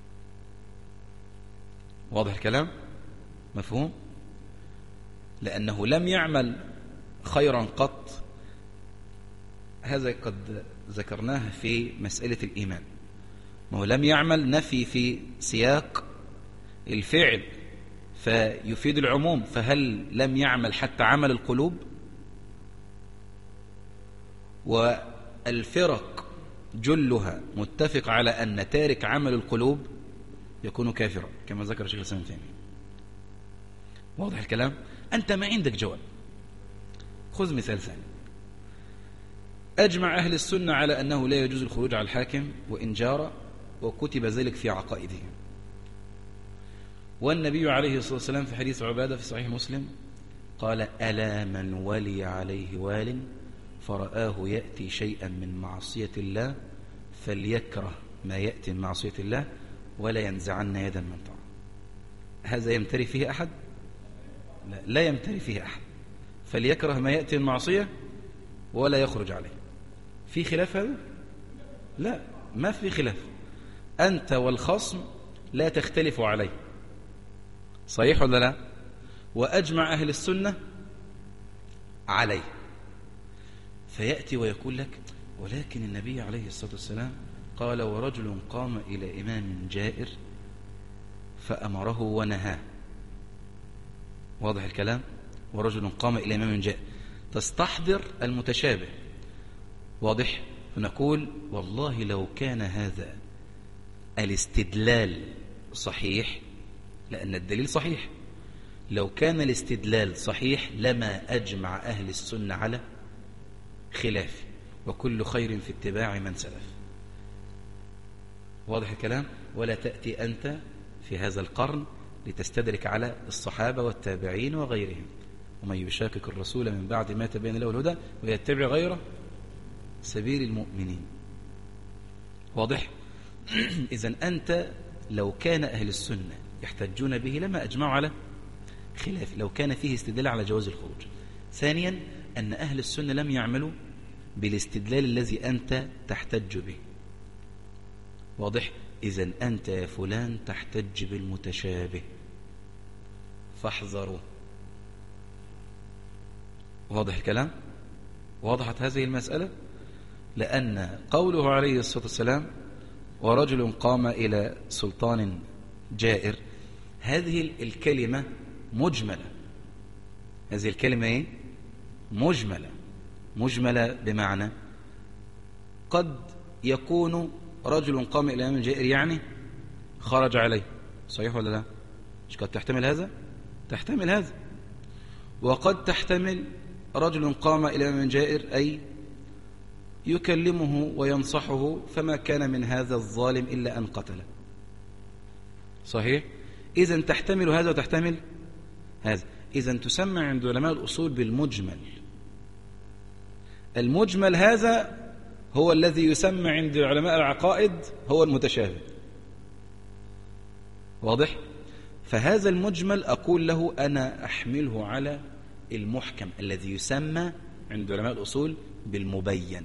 Speaker 2: واضح الكلام؟ مفهوم؟ لأنه لم يعمل خيرا قط، هذا قد ذكرناه في مسألة الإيمان. ما هو لم يعمل نفي في سياق الفعل فيفيد العموم، فهل لم يعمل حتى عمل القلوب؟ والفرق جلها متفق على أن تارك عمل القلوب يكون كافرا كما ذكر الشيخ الإسلام ابن تيمية. واضح الكلام؟ أنت ما عندك جواب. خذ مثال ثاني. أجمع أهل السنة على أنه لا يجوز الخروج على الحاكم وإن جار، وكتب ذلك في عقائدهم. والنبي عليه الصلاة والسلام في حديث عبادة في صحيح مسلم قال ألا من ولي عليه وال فرآه يأتي شيئا من معصية الله فليكره ما يأتي من معصية الله ولا ينزعن يدا من طاعة. هذا يمتري فيه أحد؟ لا يمتري فيه أحد. فليكره ما يأتي من معصية ولا يخرج عليه. في خلاف هذا؟ لا، ما في خلاف. أنت والخصم لا تختلف عليه. صحيح ولا لا؟ وأجمع أهل السنة عليه. فيأتي ويقول لك ولكن النبي عليه الصلاة والسلام قال ورجل قام إلى إمام جائر فأمره ونهاه. واضح الكلام؟ ورجل قام إلى إمام جائر، تستحضر المتشابه. واضح؟ فنقول والله لو كان هذا الاستدلال صحيح، لأن الدليل صحيح، لو كان الاستدلال صحيح لما أجمع أهل السنة على خلاف، وكل خير في اتباع من سلف. واضح الكلام؟ ولا تأتي أنت في هذا القرن لتستدرك على الصحابة والتابعين وغيرهم. ومن يشاكك الرسول من بعد ما تبين له الهدى ويتبع غير سبيل المؤمنين. واضح؟ إذن أنت لو كان أهل السنة يحتجون به لما أجمعوا على خلاف، لو كان فيه استدلال على جواز الخروج. ثانيا أن أهل السنة لم يعملوا بالاستدلال الذي أنت تحتج به. واضح؟ إذن أنت يا فلان تحتج بالمتشابه فاحذروا. واضح الكلام؟ وضحت هذه المسألة؟ لأن قوله عليه الصلاة والسلام ورجل قام إلى سلطان جائر، هذه الكلمة مجملة. هذه الكلمة إيه؟ مجملة بمعنى قد يكون رجل قام إلى أمام جائر يعني خرج عليه، صحيح ولا لا؟ مش قد تحتمل هذا؟ تحتمل هذا. وقد تحتمل رجل قام إلى أمام جائر أي يكلمه وينصحه فما كان من هذا الظالم إلا أن قتله، صحيح؟ إذن تحتمل هذا وتحتمل هذا. إذن تسمى عند علماء الأصول بالمجمل. المجمل هذا هو الذي يسمى عند علماء العقائد هو المتشابه. واضح؟ فهذا المجمل أقول له أنا أحمله على المحكم الذي يسمى عند علماء الأصول بالمبين.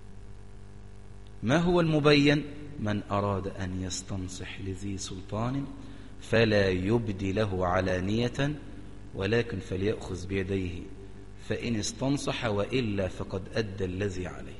Speaker 2: ما هو المبين؟ من أراد أن يستنصح لذي سلطان فلا يبدي له علانية ولكن فليأخذ بيديه فإن استنصح وإلا فقد أدى الذي عليه.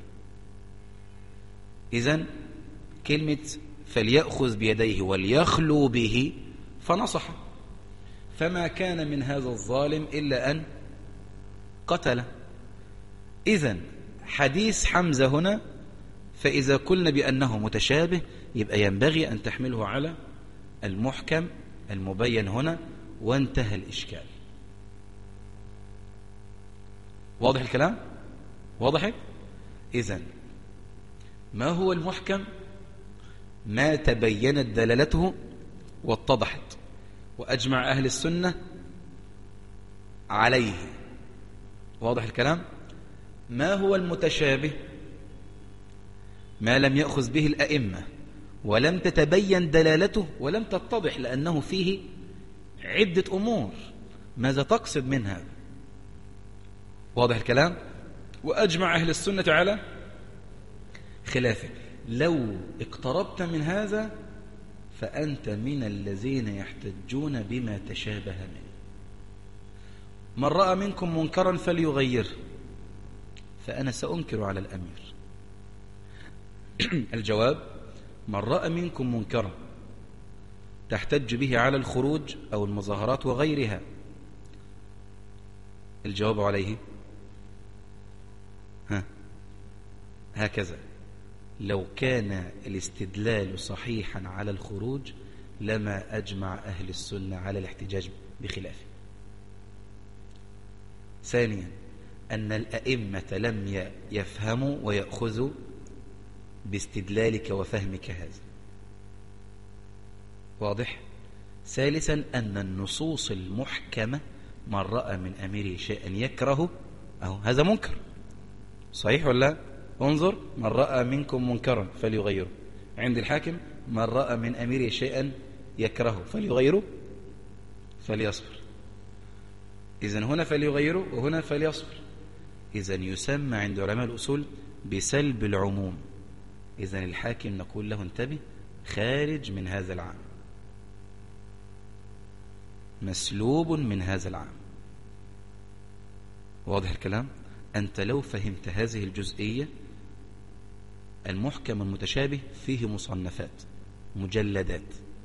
Speaker 2: إذن كلمة فليأخذ بيديه وليخلو به فنصح، فما كان من هذا الظالم إلا أن قتله. إذن حديث حمزة هنا فإذا قلنا بأنه متشابه يبقى ينبغي أن تحمله على المحكم المبين هنا وانتهى الإشكال. واضح الكلام؟ واضح؟ إذن ما هو المحكم؟ ما تبينت دلالته واتضحت وأجمع أهل السنة عليه. واضح الكلام؟ ما هو المتشابه؟ ما لم يأخذ به الأئمة ولم تتبين دلالته ولم تتضح لأنه فيه عدة أمور. ماذا تقصد من هذا؟ واضح الكلام؟ وأجمع أهل السنة على خلافه. لو اقتربت من هذا فأنت من الذين يحتجون بما تشابه منه. من رأى منكم منكرا فليغيره، فأنا سأنكر على الأمير. الجواب: من رأى منكم منكرا تحتج به على الخروج أو المظاهرات وغيرها. الجواب عليه هكذا: لو كان الاستدلال صحيحا على الخروج لما أجمع أهل السنة على الاحتجاج بخلافه. ثانيا: أن الأئمة لم يفهموا ويأخذوا باستدلالك وفهمك هذا. واضح؟ ثالثا: أن النصوص المحكمة من رأى من أميره شيئا يكره هذا منكر، صحيح ولا؟ انظر: من رأى منكم منكرا فليغيره. عند الحاكم: من رأى من أميره شيئا يكرهه فليغيره فليصبر. إذن هنا فليغيره وهنا فليصبر. إذن يسمى عند علماء الأصول بسلب العموم. إذن الحاكم نقول له: انتبه، خارج من هذا العام، مسلوب من هذا العام. واضح الكلام؟ أنت لو فهمت هذه الجزئية، المحكم المتشابه فيه مصنفات مجلدات.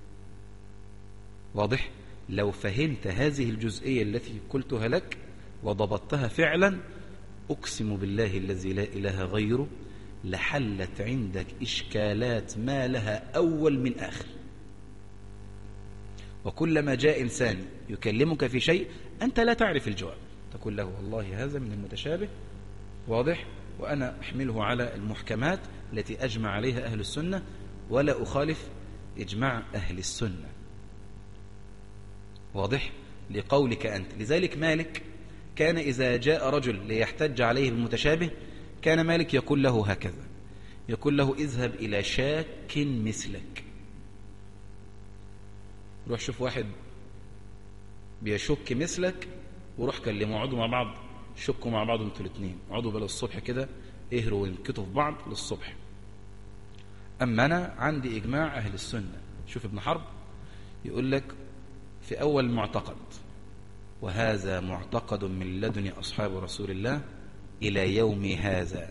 Speaker 2: واضح؟ لو فهمت هذه الجزئية التي قلتها لك وضبطتها فعلا، أقسم بالله الذي لا إله غيره لحلت عندك إشكالات ما لها أول من آخر. وكلما جاء إنسان يكلمك في شيء أنت لا تعرف الجواب، تقول له: والله هذا من المتشابه. واضح؟ وأنا أحمله على المحكمات التي أجمع عليها أهل السنة ولا أخالف إجماع أهل السنة. واضح؟ لقولك أنت. لذلك مالك كان إذا جاء رجل ليحتج عليه بالمتشابه كان مالك يقول له هكذا: يقول له اذهب إلى شاك مثلك. روح شوف واحد بيشك مثلك وروح كلمه، اقعدوا مع بعض، شكوا مع بعض انتوا الاثنين، اقعدوا بلا الصبح كده اهروا وينكتوا في بعض للصبح. أما أنا عندي إجماع أهل السنة. شوف ابن حرب يقول لك في أول معتقد: وهذا معتقد من لدن أصحاب رسول الله إلى يوم هذا.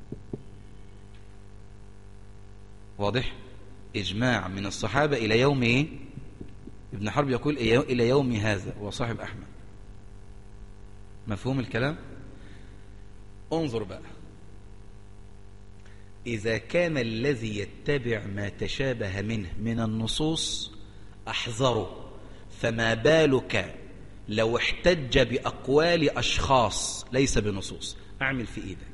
Speaker 2: واضح؟ إجماع من الصحابة إلى يوم إيه؟ ابن حرب يقول إلى يوم هذا، وصاحب أحمد. مفهوم الكلام؟ انظر بقى، إذا كان الذي يتبع ما تشابه منه من النصوص أحذره، فما بالك لو احتج بأقوال أشخاص ليس بنصوص؟ أعمل في إيه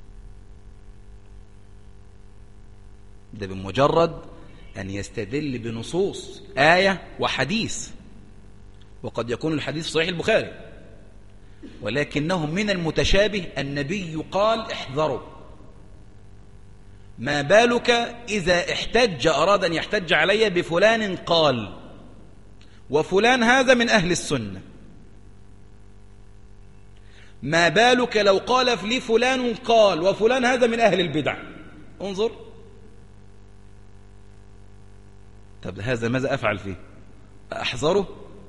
Speaker 2: ده بمجرد أن يستدل بنصوص آية وحديث، وقد يكون الحديث صحيح البخاري ولكنه من المتشابه النبي قال احذروا. ما بالك إذا احتج أراد أن يحتج علي بفلان قال، وفلان هذا من أهل السنة، ما بالك لو قال لي فلان قال وفلان هذا من أهل البدع؟ انظر. طب هذا ماذا أفعل فيه؟ أحذره؟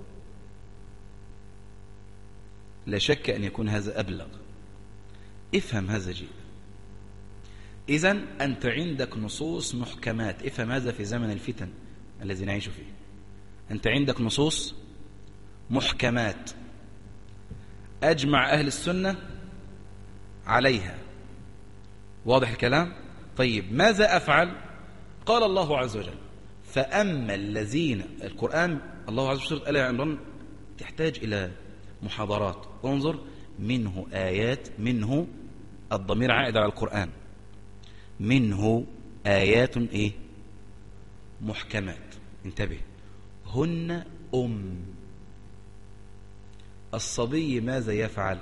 Speaker 2: لا شك أن يكون هذا أبلغ. افهم هذا جيد. إذن أنت عندك نصوص محكمات. افهم هذا في زمن الفتن الذي نعيش فيه. أنت عندك نصوص محكمات أجمع أهل السنة عليها. واضح الكلام؟ طيب ماذا أفعل؟ قال الله عز وجل: فأما الذين، القرآن الله عز وجل سورة آل عمران تحتاج إلى محاضرات. انظر: منه آيات، منه الضمير عائد على القرآن، منه آيات إيه؟ محكمات. انتبه، هن الصبي ماذا يفعل؟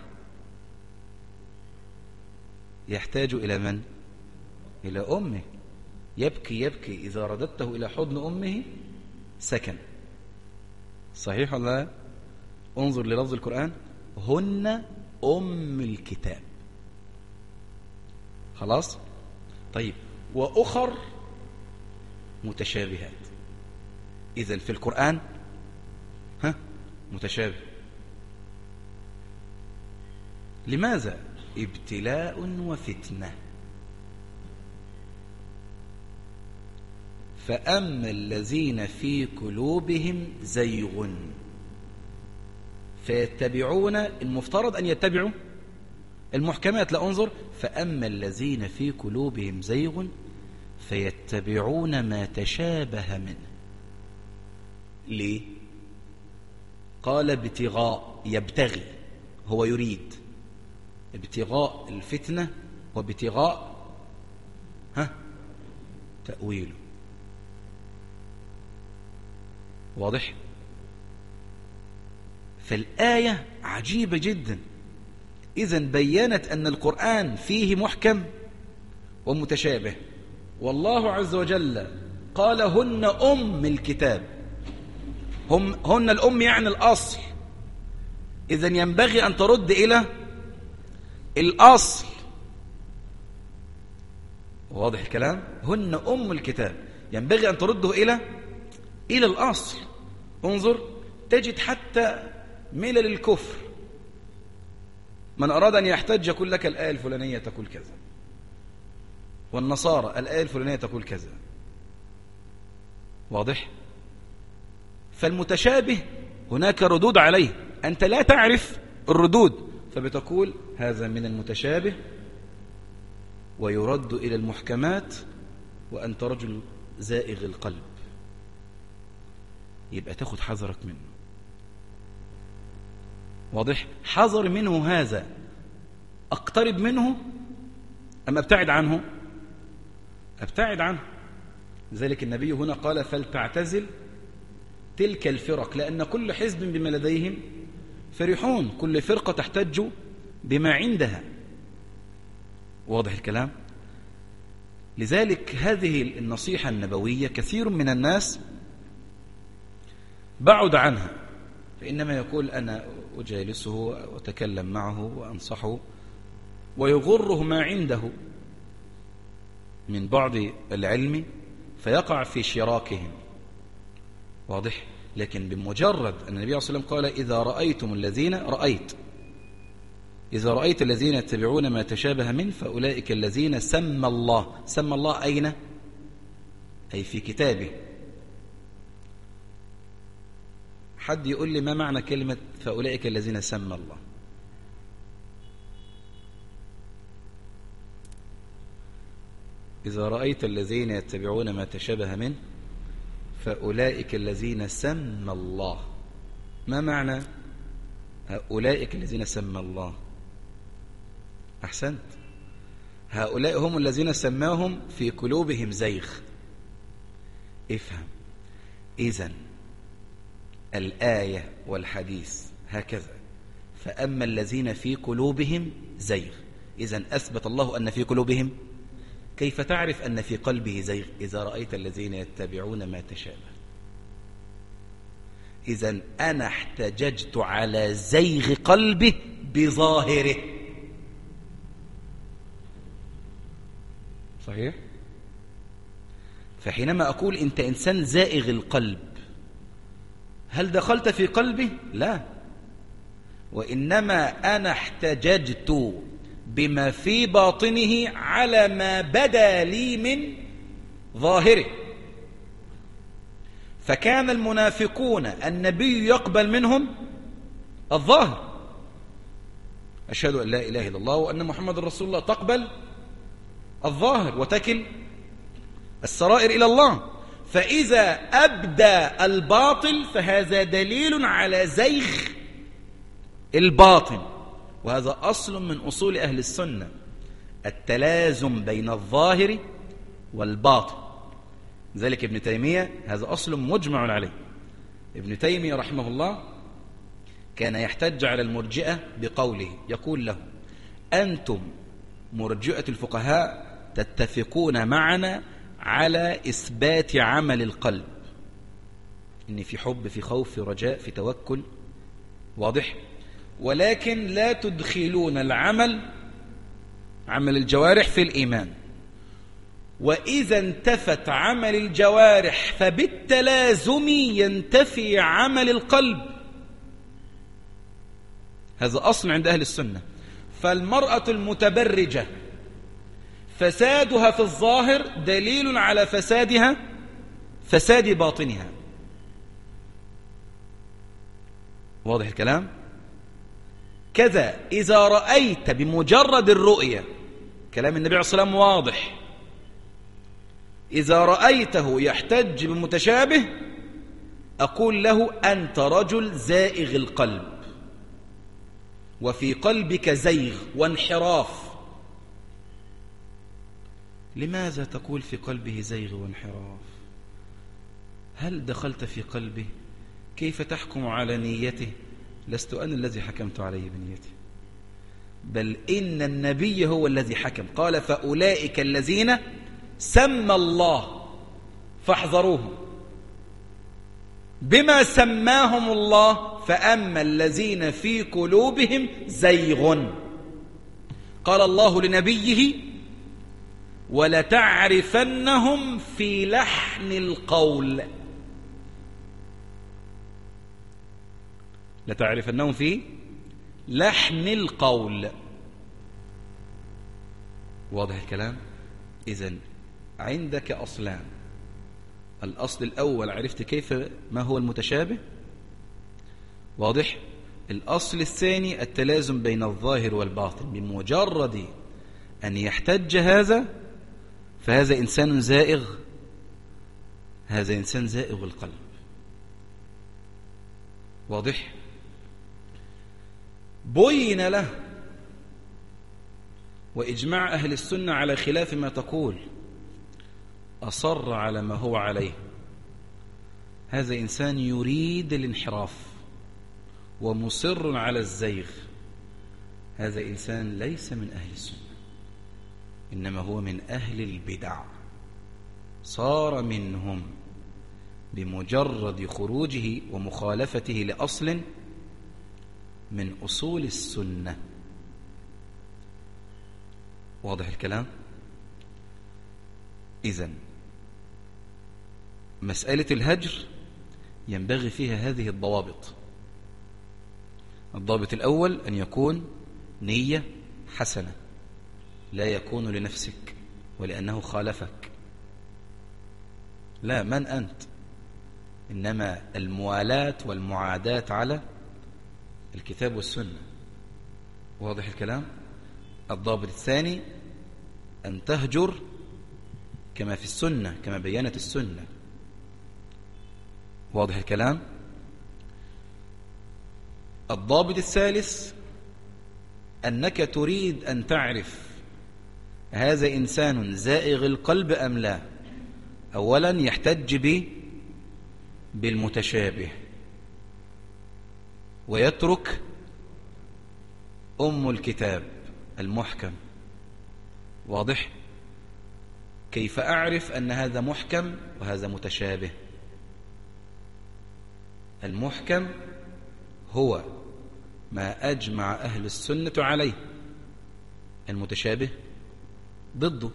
Speaker 2: يحتاج إلى من؟ إلى أمه. يبكي يبكي، إذا رددته إلى حضن أمه سكن. صحيح ولا لا؟ انظر للفظ القرآن: هن الكتاب. خلاص؟ طيب، وأخر متشابهات. إذن في القرآن متشابه. لماذا؟ ابتلاء وفتنة. فأما الذين في قلوبهم زيغ فيتبعون، المفترض أن يتبعوا المحكمات. لا، انظر: فأما الذين في قلوبهم زيغ فيتبعون ما تشابه منه. ليه؟ قال ابتغاء، يبتغي، هو يريد. ابتغاء الفتنة وابتغاء تأويله. واضح؟ فالآية عجيبة جدا. إذن بيّنت أن القرآن فيه محكم ومتشابه، والله عز وجل قال: هن الكتاب. هن الأم يعني الأصل. إذن ينبغي أن ترد إلى الأصل. واضح الكلام؟ هن الكتاب، ينبغي أن ترده إلى الأصل. انظر، تجد حتى ملل الكفر من أراد أن يحتج يقول لك الآية الفلانية تقول كذا، والنصارى الآية الفلانية تقول كذا. واضح؟ فالمتشابه هناك ردود عليه، أنت لا تعرف الردود، فبتقول هذا من المتشابه ويرد إلى المحكمات، وأنت رجل زائغ القلب، يبقى تاخد حذرك منه. واضح؟ حذر منه هذا، أقترب منه أم أبتعد عنه؟ أبتعد عنه. لذلك النبي هنا قال: فلتعتزل تلك الفرق، لأن كل حزب بما لديهم فرحون، كل فرقة تحتج بما عندها. واضح الكلام؟ لذلك هذه النصيحة النبوية كثير من الناس بعد عنها، فإنما يقول أنا أجالسه وأتكلم معه وأنصحه ويغره ما عنده من بعض العلم فيقع في شراكهم. واضح؟ لكن بمجرد أن النبي صلى الله عليه وسلم قال إذا رأيت الذين يتبعون ما تشابه منه فأولئك الذين سمى الله أين؟ أي في كتابه. حد يقول لي ما معنى كلمة فأولئك الذين سمى الله؟ إذا رأيت الذين يتبعون ما تشابه منه فأولئك الذين سمى الله، ما معنى أولئك الذين سمى الله؟ أحسنت، هؤلاء هم الذين سماهم في قلوبهم زيغ. افهم، إذن الآية والحديث هكذا، فأما الذين في قلوبهم زيغ، إذن أثبت الله أن في قلوبهم. كيف تعرف أن في قلبه زيغ؟ إذا رأيت الذين يتبعون ما تشابه. إذن أنا احتججت على زيغ قلبه بظاهره. صحيح؟ فحينما أقول أنت إنسان زائغ القلب، هل دخلت في قلبه؟ لا، وإنما أنا احتججت بما في باطنه على ما بدا لي من ظاهره. فكان المنافقون النبي يقبل منهم الظاهر، أشهد أن لا إله إلا الله وأن محمد رسول الله، تقبل الظاهر وتكل السرائر إلى الله. فإذا أبدى الباطل فهذا دليل على زيغ الباطن، وهذا أصل من أصول أهل السنة، التلازم بين الظاهر والباطن. ذلك ابن تيمية هذا أصل مجمع عليه. ابن تيمية رحمه الله كان يحتج على المرجئة بقوله، يقول له أنتم مرجئة الفقهاء تتفقون معنا على إثبات عمل القلب، إن في حب، في خوف، في رجاء، في توكل، واضح؟ ولكن لا تدخلون عمل الجوارح في الإيمان. وإذا انتفت عمل الجوارح فبالتلازم ينتفي عمل القلب. هذا أصل عند أهل السنة. فالمرأة المتبرجة فسادها في الظاهر دليل على فساد باطنها. واضح الكلام؟ كذا إذا رأيت بمجرد الرؤية، كلام النبي عليه الصلاة والسلام واضح، إذا رأيته يحتج بمتشابه أقول له أنت رجل زائغ القلب، وفي قلبك زيغ وانحراف. لماذا تقول في قلبه زيغ وانحراف؟ هل دخلت في قلبه؟ كيف تحكم على نيته؟ لست أنا الذي حكمت عليه بنيته، بل إن النبي هو الذي حكم. قال فأولئك الذين سمى الله فاحذروهم بما سماهم الله، فأما الذين في قلوبهم زيغ. قال الله لنبيه ولتعرفنهم في لحن القول، لتعرفنهم في لحن القول. واضح الكلام؟ إذن عندك أصلان. الأصل الأول عرفت كيف ما هو المتشابه، واضح؟ الأصل الثاني التلازم بين الظاهر والباطن. بمجرد أن يحتج هذا فهذا إنسان زائغ، هذا إنسان زائغ القلب. واضح؟ بين له، وإجماع أهل السنة على خلاف ما تقول، أصر على ما هو عليه، هذا إنسان يريد الانحراف ومصر على الزيغ، هذا إنسان ليس من أهل السنة. إنما هو من أهل البدع، صار منهم بمجرد خروجه ومخالفته لأصل من أصول السنة. واضح الكلام؟ إذن مسألة الهجر ينبغي فيها هذه الضوابط. الضابط الأول أن يكون نية حسنة، لا يكون لنفسك ولأنه خالفك، لا، من أنت؟ إنما الموالاة والمعاداة على الكتاب والسنة. واضح الكلام؟ الضابط الثاني أن تهجر كما في السنة، كما بيّنت السنة. واضح الكلام؟ الضابط الثالث أنك تريد أن تعرف هذا إنسان زائغ القلب أم لا. أولا يحتج بالمتشابه ويترك أم الكتاب المحكم. واضح؟ كيف أعرف أن هذا محكم وهذا متشابه؟ المحكم هو ما أجمع أهل السنة عليه، المتشابه ضده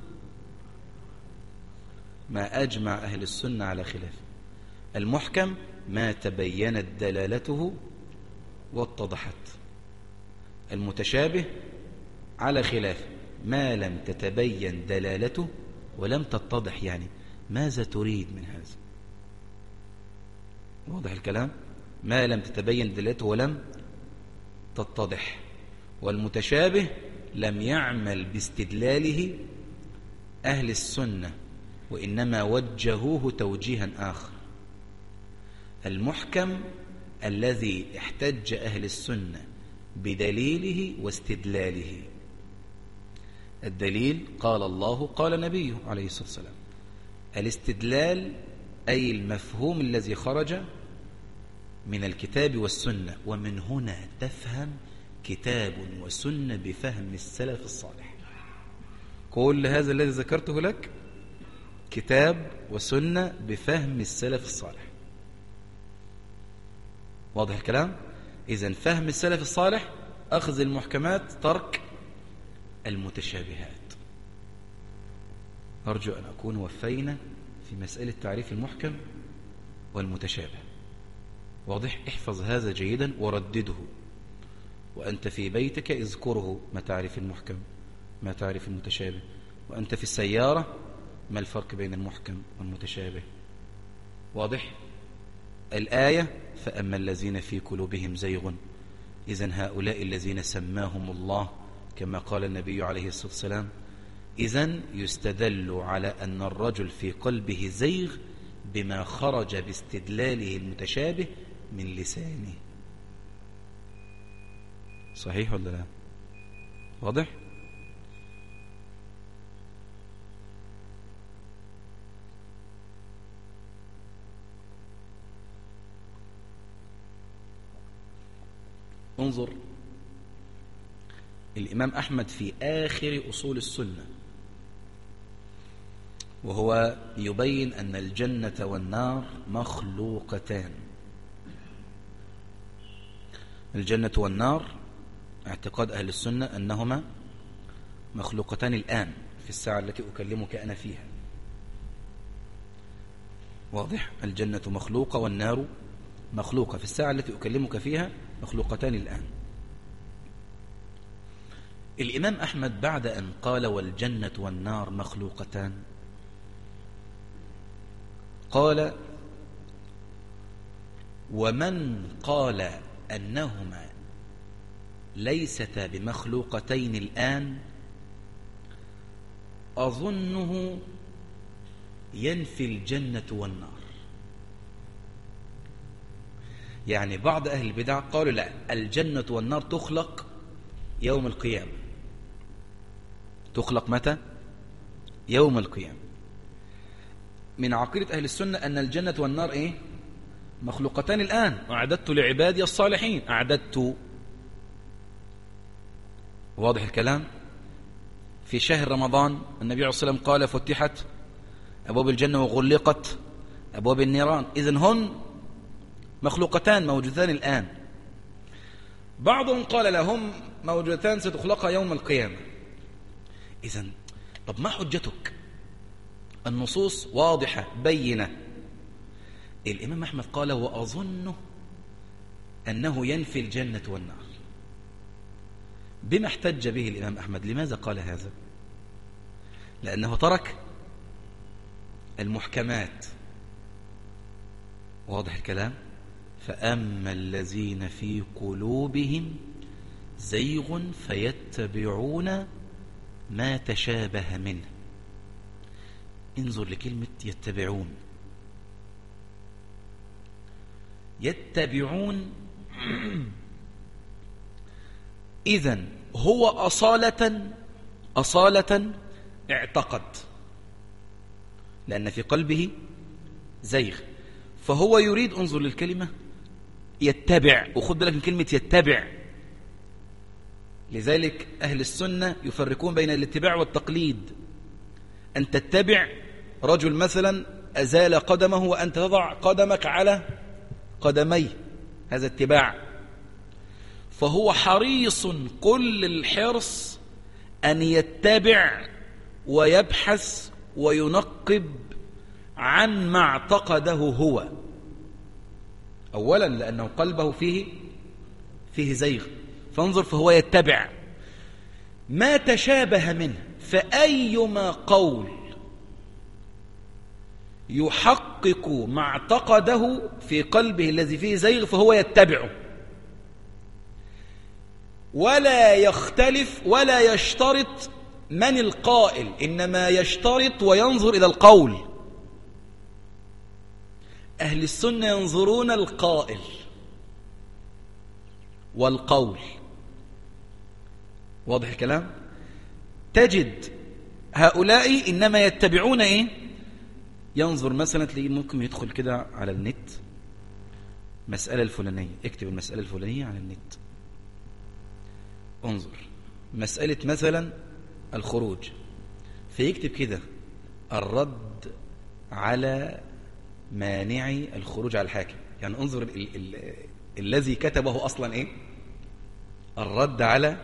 Speaker 2: ما أجمع أهل السنة على خلافه. المحكم ما تبينت دلالته واتضحت، المتشابه على خلافه ما لم تتبين دلالته ولم تتضح، يعني ماذا تريد من هذا؟ واضح الكلام؟ ما لم تتبين دلالته ولم تتضح. والمتشابه لم يعمل باستدلاله أهل السنة وإنما وجهوه توجيها آخر. المحكم الذي احتج أهل السنة بدليله واستدلاله. الدليل قال الله قال نبيه عليه الصلاة والسلام. الاستدلال أي المفهوم الذي خرج من الكتاب والسنة، ومن هنا تفهم كتاب وسنة بفهم السلف الصالح. كل هذا الذي ذكرته لك كتاب وسنة بفهم السلف الصالح. واضح الكلام؟ إذن فهم السلف الصالح أخذ المحكمات، ترك المتشابهات. أرجو أن أكون وفينا في مسألة تعريف المحكم والمتشابه. واضح؟ احفظ هذا جيدا وردده، وأنت في بيتك اذكره، ما تعرف المحكم ما تعرف المتشابه، وأنت في السيارة ما الفرق بين المحكم والمتشابه. واضح؟ الآية فأما الذين في قلوبهم زيغ، إذن هؤلاء الذين سماهم الله كما قال النبي عليه الصلاة والسلام. إذن يستدل على أن الرجل في قلبه زيغ بما خرج باستدلاله المتشابه من لسانه. صحيح ولا لا؟ واضح؟ انظر الإمام أحمد في آخر أصول السنة وهو يبين أن الجنة والنار مخلوقتان. الجنة والنار اعتقاد أهل السنة أنهما مخلوقتان الآن في الساعة التي أكلمك أنا فيها. واضح؟ الجنة مخلوقة والنار مخلوقة في الساعة التي أكلمك فيها، مخلوقتان الآن. الإمام أحمد بعد أن قال والجنة والنار مخلوقتان قال ومن قال أنهما ليستا بمخلوقتين الآن أظنه ينفي الجنة والنار. يعني بعض أهل البدع قالوا لا، الجنة والنار تخلق يوم القيامة. تخلق متى؟ يوم القيامة. من عقيدة أهل السنة أن الجنة والنار إيه؟ مخلوقتان الآن. أعددت لعبادي الصالحين، أعددت. واضح الكلام؟ في شهر رمضان النبي عليه الصلاة والسلام قال فتحت أبواب الجنة وغلقت أبواب النيران. إذن هن مخلوقتان موجودتان الآن. بعضهم قال لهم موجودتان ستخلقها يوم القيامة. إذن طب ما حجتك؟ النصوص واضحة بينة. الإمام أحمد قال وأظن أنه ينفي الجنة والنار. بما احتج به الإمام أحمد؟ لماذا قال هذا؟ لأنه ترك المحكمات. واضح الكلام؟ فأما الذين في قلوبهم زيغ فيتبعون ما تشابه منه. انظر لكلمة يتبعون. يتبعون إذن هو أصالة اعتقد، لأن في قلبه زيغ، فهو يريد، انظر للكلمة يتبع، وخد بالك من كلمة يتبع. لذلك أهل السنة يفرقون بين الاتباع والتقليد. أن تتبع رجل مثلا أزال قدمه وأنت تضع قدمك على قدميه، هذا اتباع. فهو حريص كل الحرص أن يتبع ويبحث وينقب عن ما اعتقده هو، أولا لأنه قلبه فيه زيغ، فانظر فهو يتبع ما تشابه منه. فأيما قول يحقق ما اعتقده في قلبه الذي فيه زيغ فهو يتبعه، ولا يختلف ولا يشترط من القائل، إنما يشترط وينظر إلى القول. أهل السنة ينظرون القائل والقول. واضح الكلام؟ تجد هؤلاء إنما يتبعون إيه؟ ينظر مثلا، تلاقيه ممكن يدخل كده على النت مسألة الفلانية، اكتب المسألة الفلانية على النت، انظر مسألة مثلا الخروج، فيكتب كده الرد على مانعي الخروج على الحاكم. يعني انظر الذي كتبه أصلا إيه؟ الرد على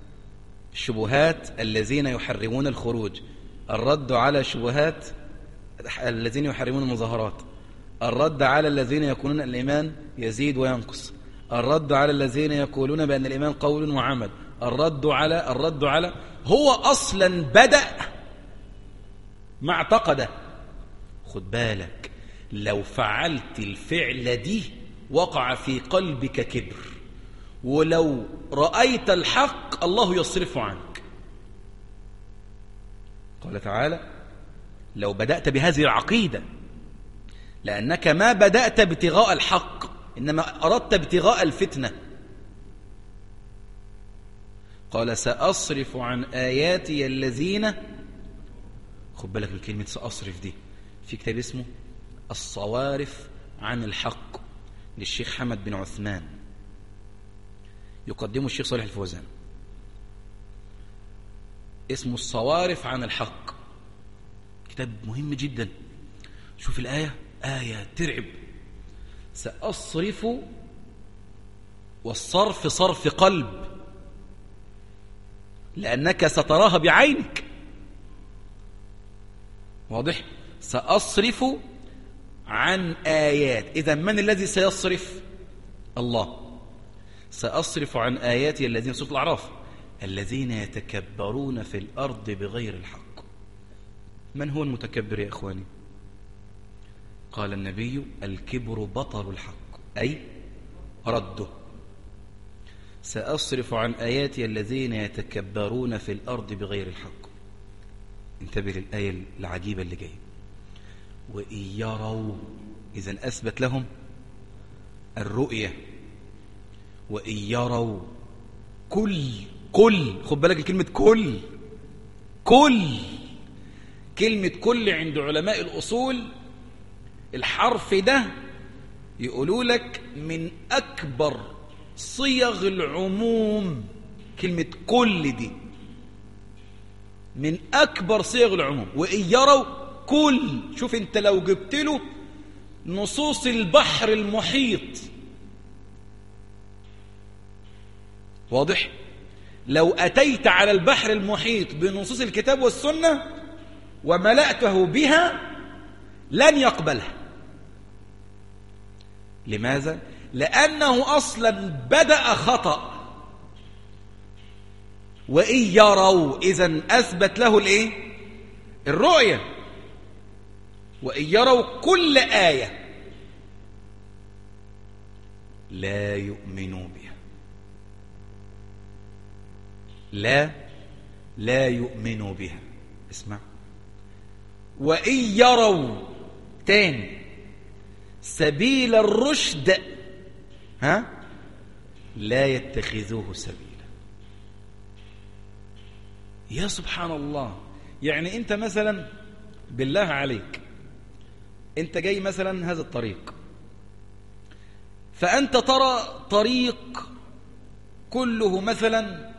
Speaker 2: شبهات الذين يحرمون الخروج، الرد على شبهات الذين يحرمون المظاهرات، الرد على الذين يقولون أن الإيمان يزيد وينقص، الرد على الذين يقولون بأن الإيمان قول وعمل، الرد على هو أصلا بدأ ما اعتقده. خد بالك، لو فعلت الفعل دي وقع في قلبك كبر، ولو رأيت الحق الله يصرفه عنك. قال تعالى لو بدأت بهذه العقيدة، لأنك ما بدأت ابتغاء الحق، إنما أردت ابتغاء الفتنة. قال سأصرف عن آياتي الذين، خد بالك من كلمة سأصرف دي، في كتاب اسمه الصوارف عن الحق للشيخ حمد بن عثمان، يقدمه الشيخ صالح الفوزان، اسمه الصوارف عن الحق، كتاب مهم جدا. شوف الآية، آية ترعب. سأصرف، والصرف صرف قلب، لأنك ستراها بعينك. واضح؟ سأصرف عن آيات. إذا من الذي سيصرف؟ الله. سأصرف عن آياتي الذين، سورة الأعراف، الذين يتكبرون في الأرض بغير الحق. من هو المتكبر يا إخواني؟ قال النبي الكبر بطر الحق، أي رده. سأصرف عن آياتي الذين يتكبرون في الأرض بغير الحق. انتبه للآية العجيبة اللي جاية. وإن يروا، إذن أثبت لهم الرؤية. وإن يروا كل خد بالك كلمة كل كلمة كل عند علماء الأصول الحرف ده يقولوا لك من أكبر صيغ العموم. كلمة كل دي من أكبر صيغ العموم. وإن يروا كل، شوف أنت لو جبت له نصوص البحر المحيط، واضح؟ لو أتيت على البحر المحيط بنصوص الكتاب والسنة وملأته بها لن يقبلها. لماذا؟ لأنه أصلا بدأ خطأ. وإن يروا إذن أثبت له الإيه؟ الرؤية. وإن يروا كل آية لا يؤمنوا بها. لا يؤمنوا بها. اسمع، وإن يروا تاني سبيل الرشد لا يتخذوه سبيلا. يا سبحان الله. يعني انت مثلا بالله عليك، انت جاي مثلا هذا الطريق، فانت ترى طريق كله مثلا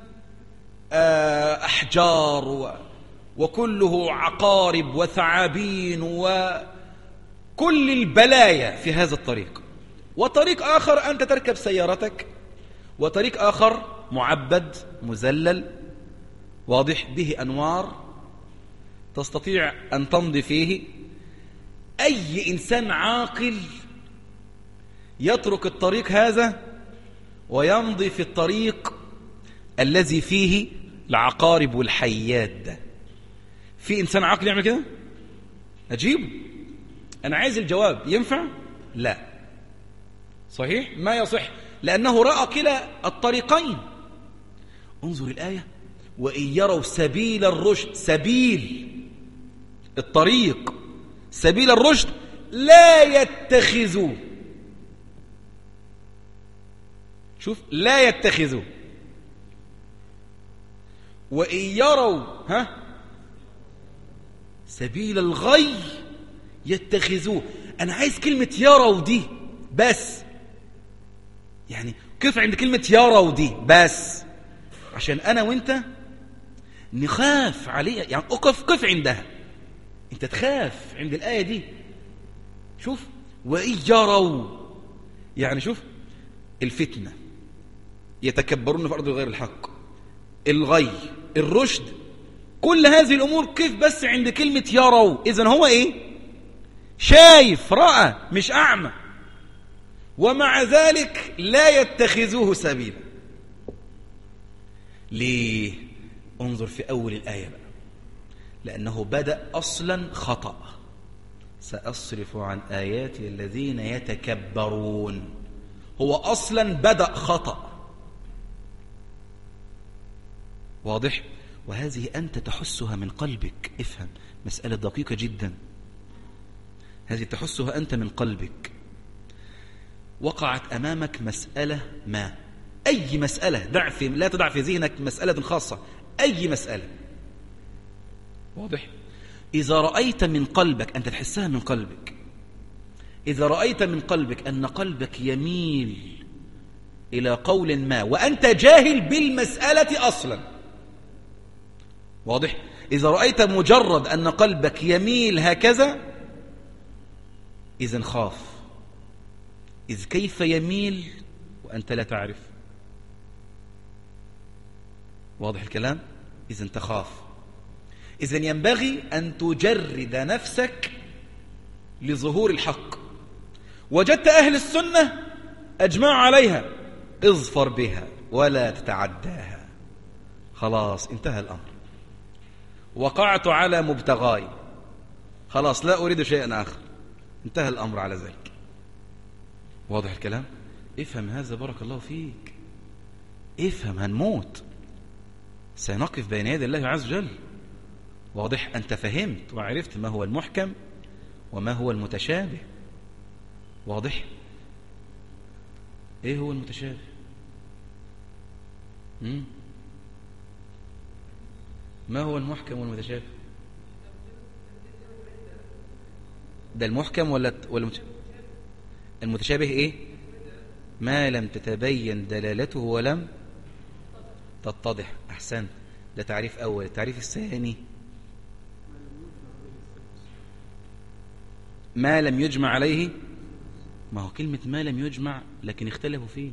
Speaker 2: احجار وكله عقارب وثعابين وكل البلايا في هذا الطريق، وطريق آخر أنت تركب سيارتك، وطريق آخر معبد مزلل واضح به أنوار تستطيع أن تمضي فيه. أي إنسان عاقل يترك الطريق هذا ويمضي في الطريق الذي فيه العقارب والحيات ده؟ في إنسان عاقل يعمل كده؟ أجيبه. أنا عايز الجواب. ينفع؟ لا، صحيح ما يصح، لأنه رأى كلا الطريقين. انظر الآية، وإن يروا سبيل الرشد، سبيل الطريق، سبيل الرشد لا يتخذوا. شوف، لا يتخذوا. وإن يروا سبيل الغي يتخذوه. أنا عايز كلمة يروا دي بس، يعني كيف عند كلمة يروا دي بس، عشان أنا وإنت نخاف عليها، يعني قف عندها. أنت تخاف عند الآية دي. شوف، وإن يروا، يعني شوف الفتنة، يتكبرون في أرض غير الحق، الغي، الرشد، كل هذه الأمور كيف بس عند كلمة يروا؟ إذن هو إيه؟ شايف، رأى، مش أعمى، ومع ذلك لا يتخذوه سبيلا. ليه؟ انظر في أول الآية بقى، لأنه بدأ أصلا خطأ. سأصرف عن آياتي الذين يتكبرون. هو أصلا بدأ خطأ، واضح؟ وهذه أنت تحسها من قلبك. افهم، مسألة دقيقة جدا، هذه تحسها أنت من قلبك. وقعت أمامك مسألة ما، أي مسألة، لا تدع في ذهنك مسألة خاصة، أي مسألة، واضح؟ إذا رأيت من قلبك، أنت تحسها من قلبك، إذا رأيت من قلبك أن قلبك يميل إلى قول ما وأنت جاهل بالمسألة أصلا، واضح؟ إذا رأيت مجرد أن قلبك يميل هكذا، إذن خاف. إذ كيف يميل وأنت لا تعرف؟ واضح الكلام؟ إذن تخاف. إذن ينبغي أن تجرد نفسك لظهور الحق. وجدت أهل السنة أجمعوا عليها، اظفر بها ولا تتعداها. خلاص انتهى الأمر. وقعت على مبتغاي، خلاص لا أريد شيئا آخر، انتهى الأمر على ذلك. واضح الكلام؟ افهم هذا، بارك الله فيك. افهم، هنموت، سنقف بين يدي الله عز وجل. واضح؟ أنت فهمت وعرفت ما هو المحكم وما هو المتشابه. واضح؟ ايه هو المتشابه؟ ما هو المحكم والمتشابه؟ ده المحكم ولا المتشابه؟ ايه؟ ما لم تتبين دلالته ولم تتضح. احسن، ده تعريف اول. التعريف الثاني ما لم يجمع عليه. ما هو كلمة ما لم يجمع لكن اختلفوا فيه.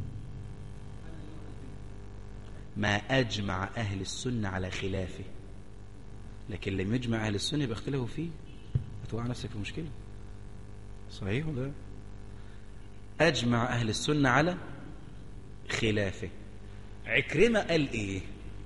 Speaker 2: ما أجمع أهل السنة على خلافه، لكن لم يجمع أهل السنة يبقى اختلفوا فيه، هتوقع نفسك في مشكلة. صحيح ولا؟ أجمع أهل السنة على خلافه. عكرمة قال إيه؟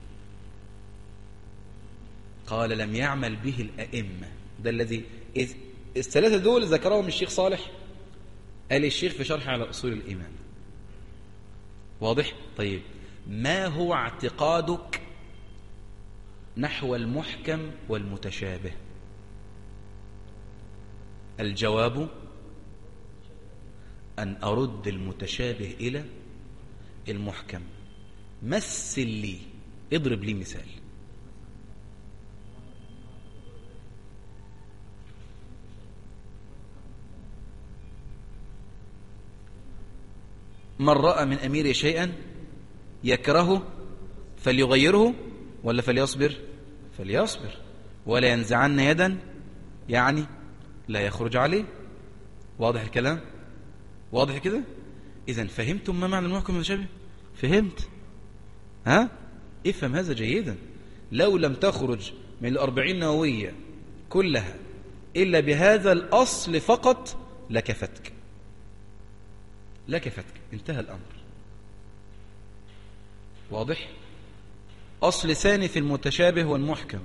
Speaker 2: قال لم يعمل به الأئمة. ده الذي الثلاثة دول ذكرهم الشيخ صالح قال الشيخ في شرح على أصول الإيمان. واضح؟ طيب ما هو اعتقادك نحو المحكم والمتشابه؟ الجواب أن أرد المتشابه إلى المحكم. مثل لي، اضرب لي مثال. من رأى من أميره شيئا يكرهه فليغيره ولا فليصبر؟ فليصبر. ولا ينزعن يدا يعني لا يخرج عليه. واضح الكلام؟ واضح كده؟ إذن فهمتم ما معنى المحكم والمتشابه؟ فهمت؟ ها؟ افهم هذا جيدا. لو لم تخرج من 40 نووية كلها إلا بهذا الأصل فقط لكفتك، لكفتك، انتهى الأمر. واضح؟ أصل ثاني في المتشابه والمحكم،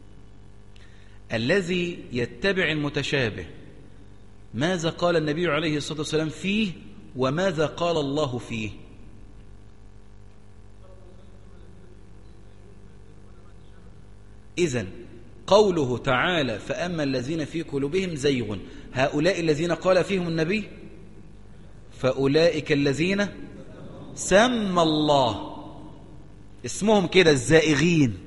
Speaker 2: الذي يتبع المتشابه ماذا قال النبي عليه الصلاة والسلام فيه وماذا قال الله فيه. إذن قوله تعالى فأما الذين في قلوبهم زيغ، هؤلاء الذين قال فيهم النبي فأولئك الذين سمى الله، اسمهم كده الزائغين،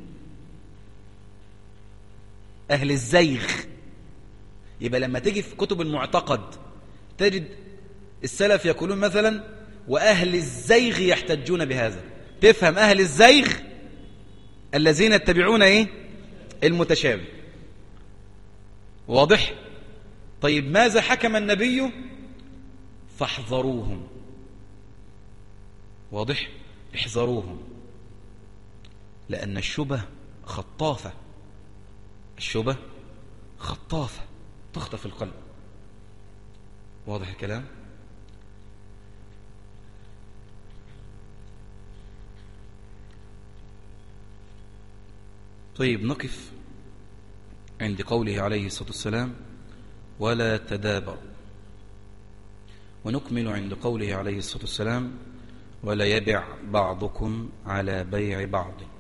Speaker 2: أهل الزيغ. يبقى لما تيجي في كتب المعتقد تجد السلف يقولون مثلا وأهل الزيغ يحتجون بهذا، تفهم أهل الزيغ الذين يتبعون إيه؟ المتشابه. واضح؟ طيب ماذا حكم النبي؟ فاحذروهم. واضح؟ احذروهم، لأن الشبه خطافة، الشبه خطافة تخطف القلب. واضح الكلام؟ طيب نقف عند قوله عليه الصلاة والسلام ولا تدابر، ونكمل عند قوله عليه الصلاة والسلام ولا يبع بعضكم على بيع بعض.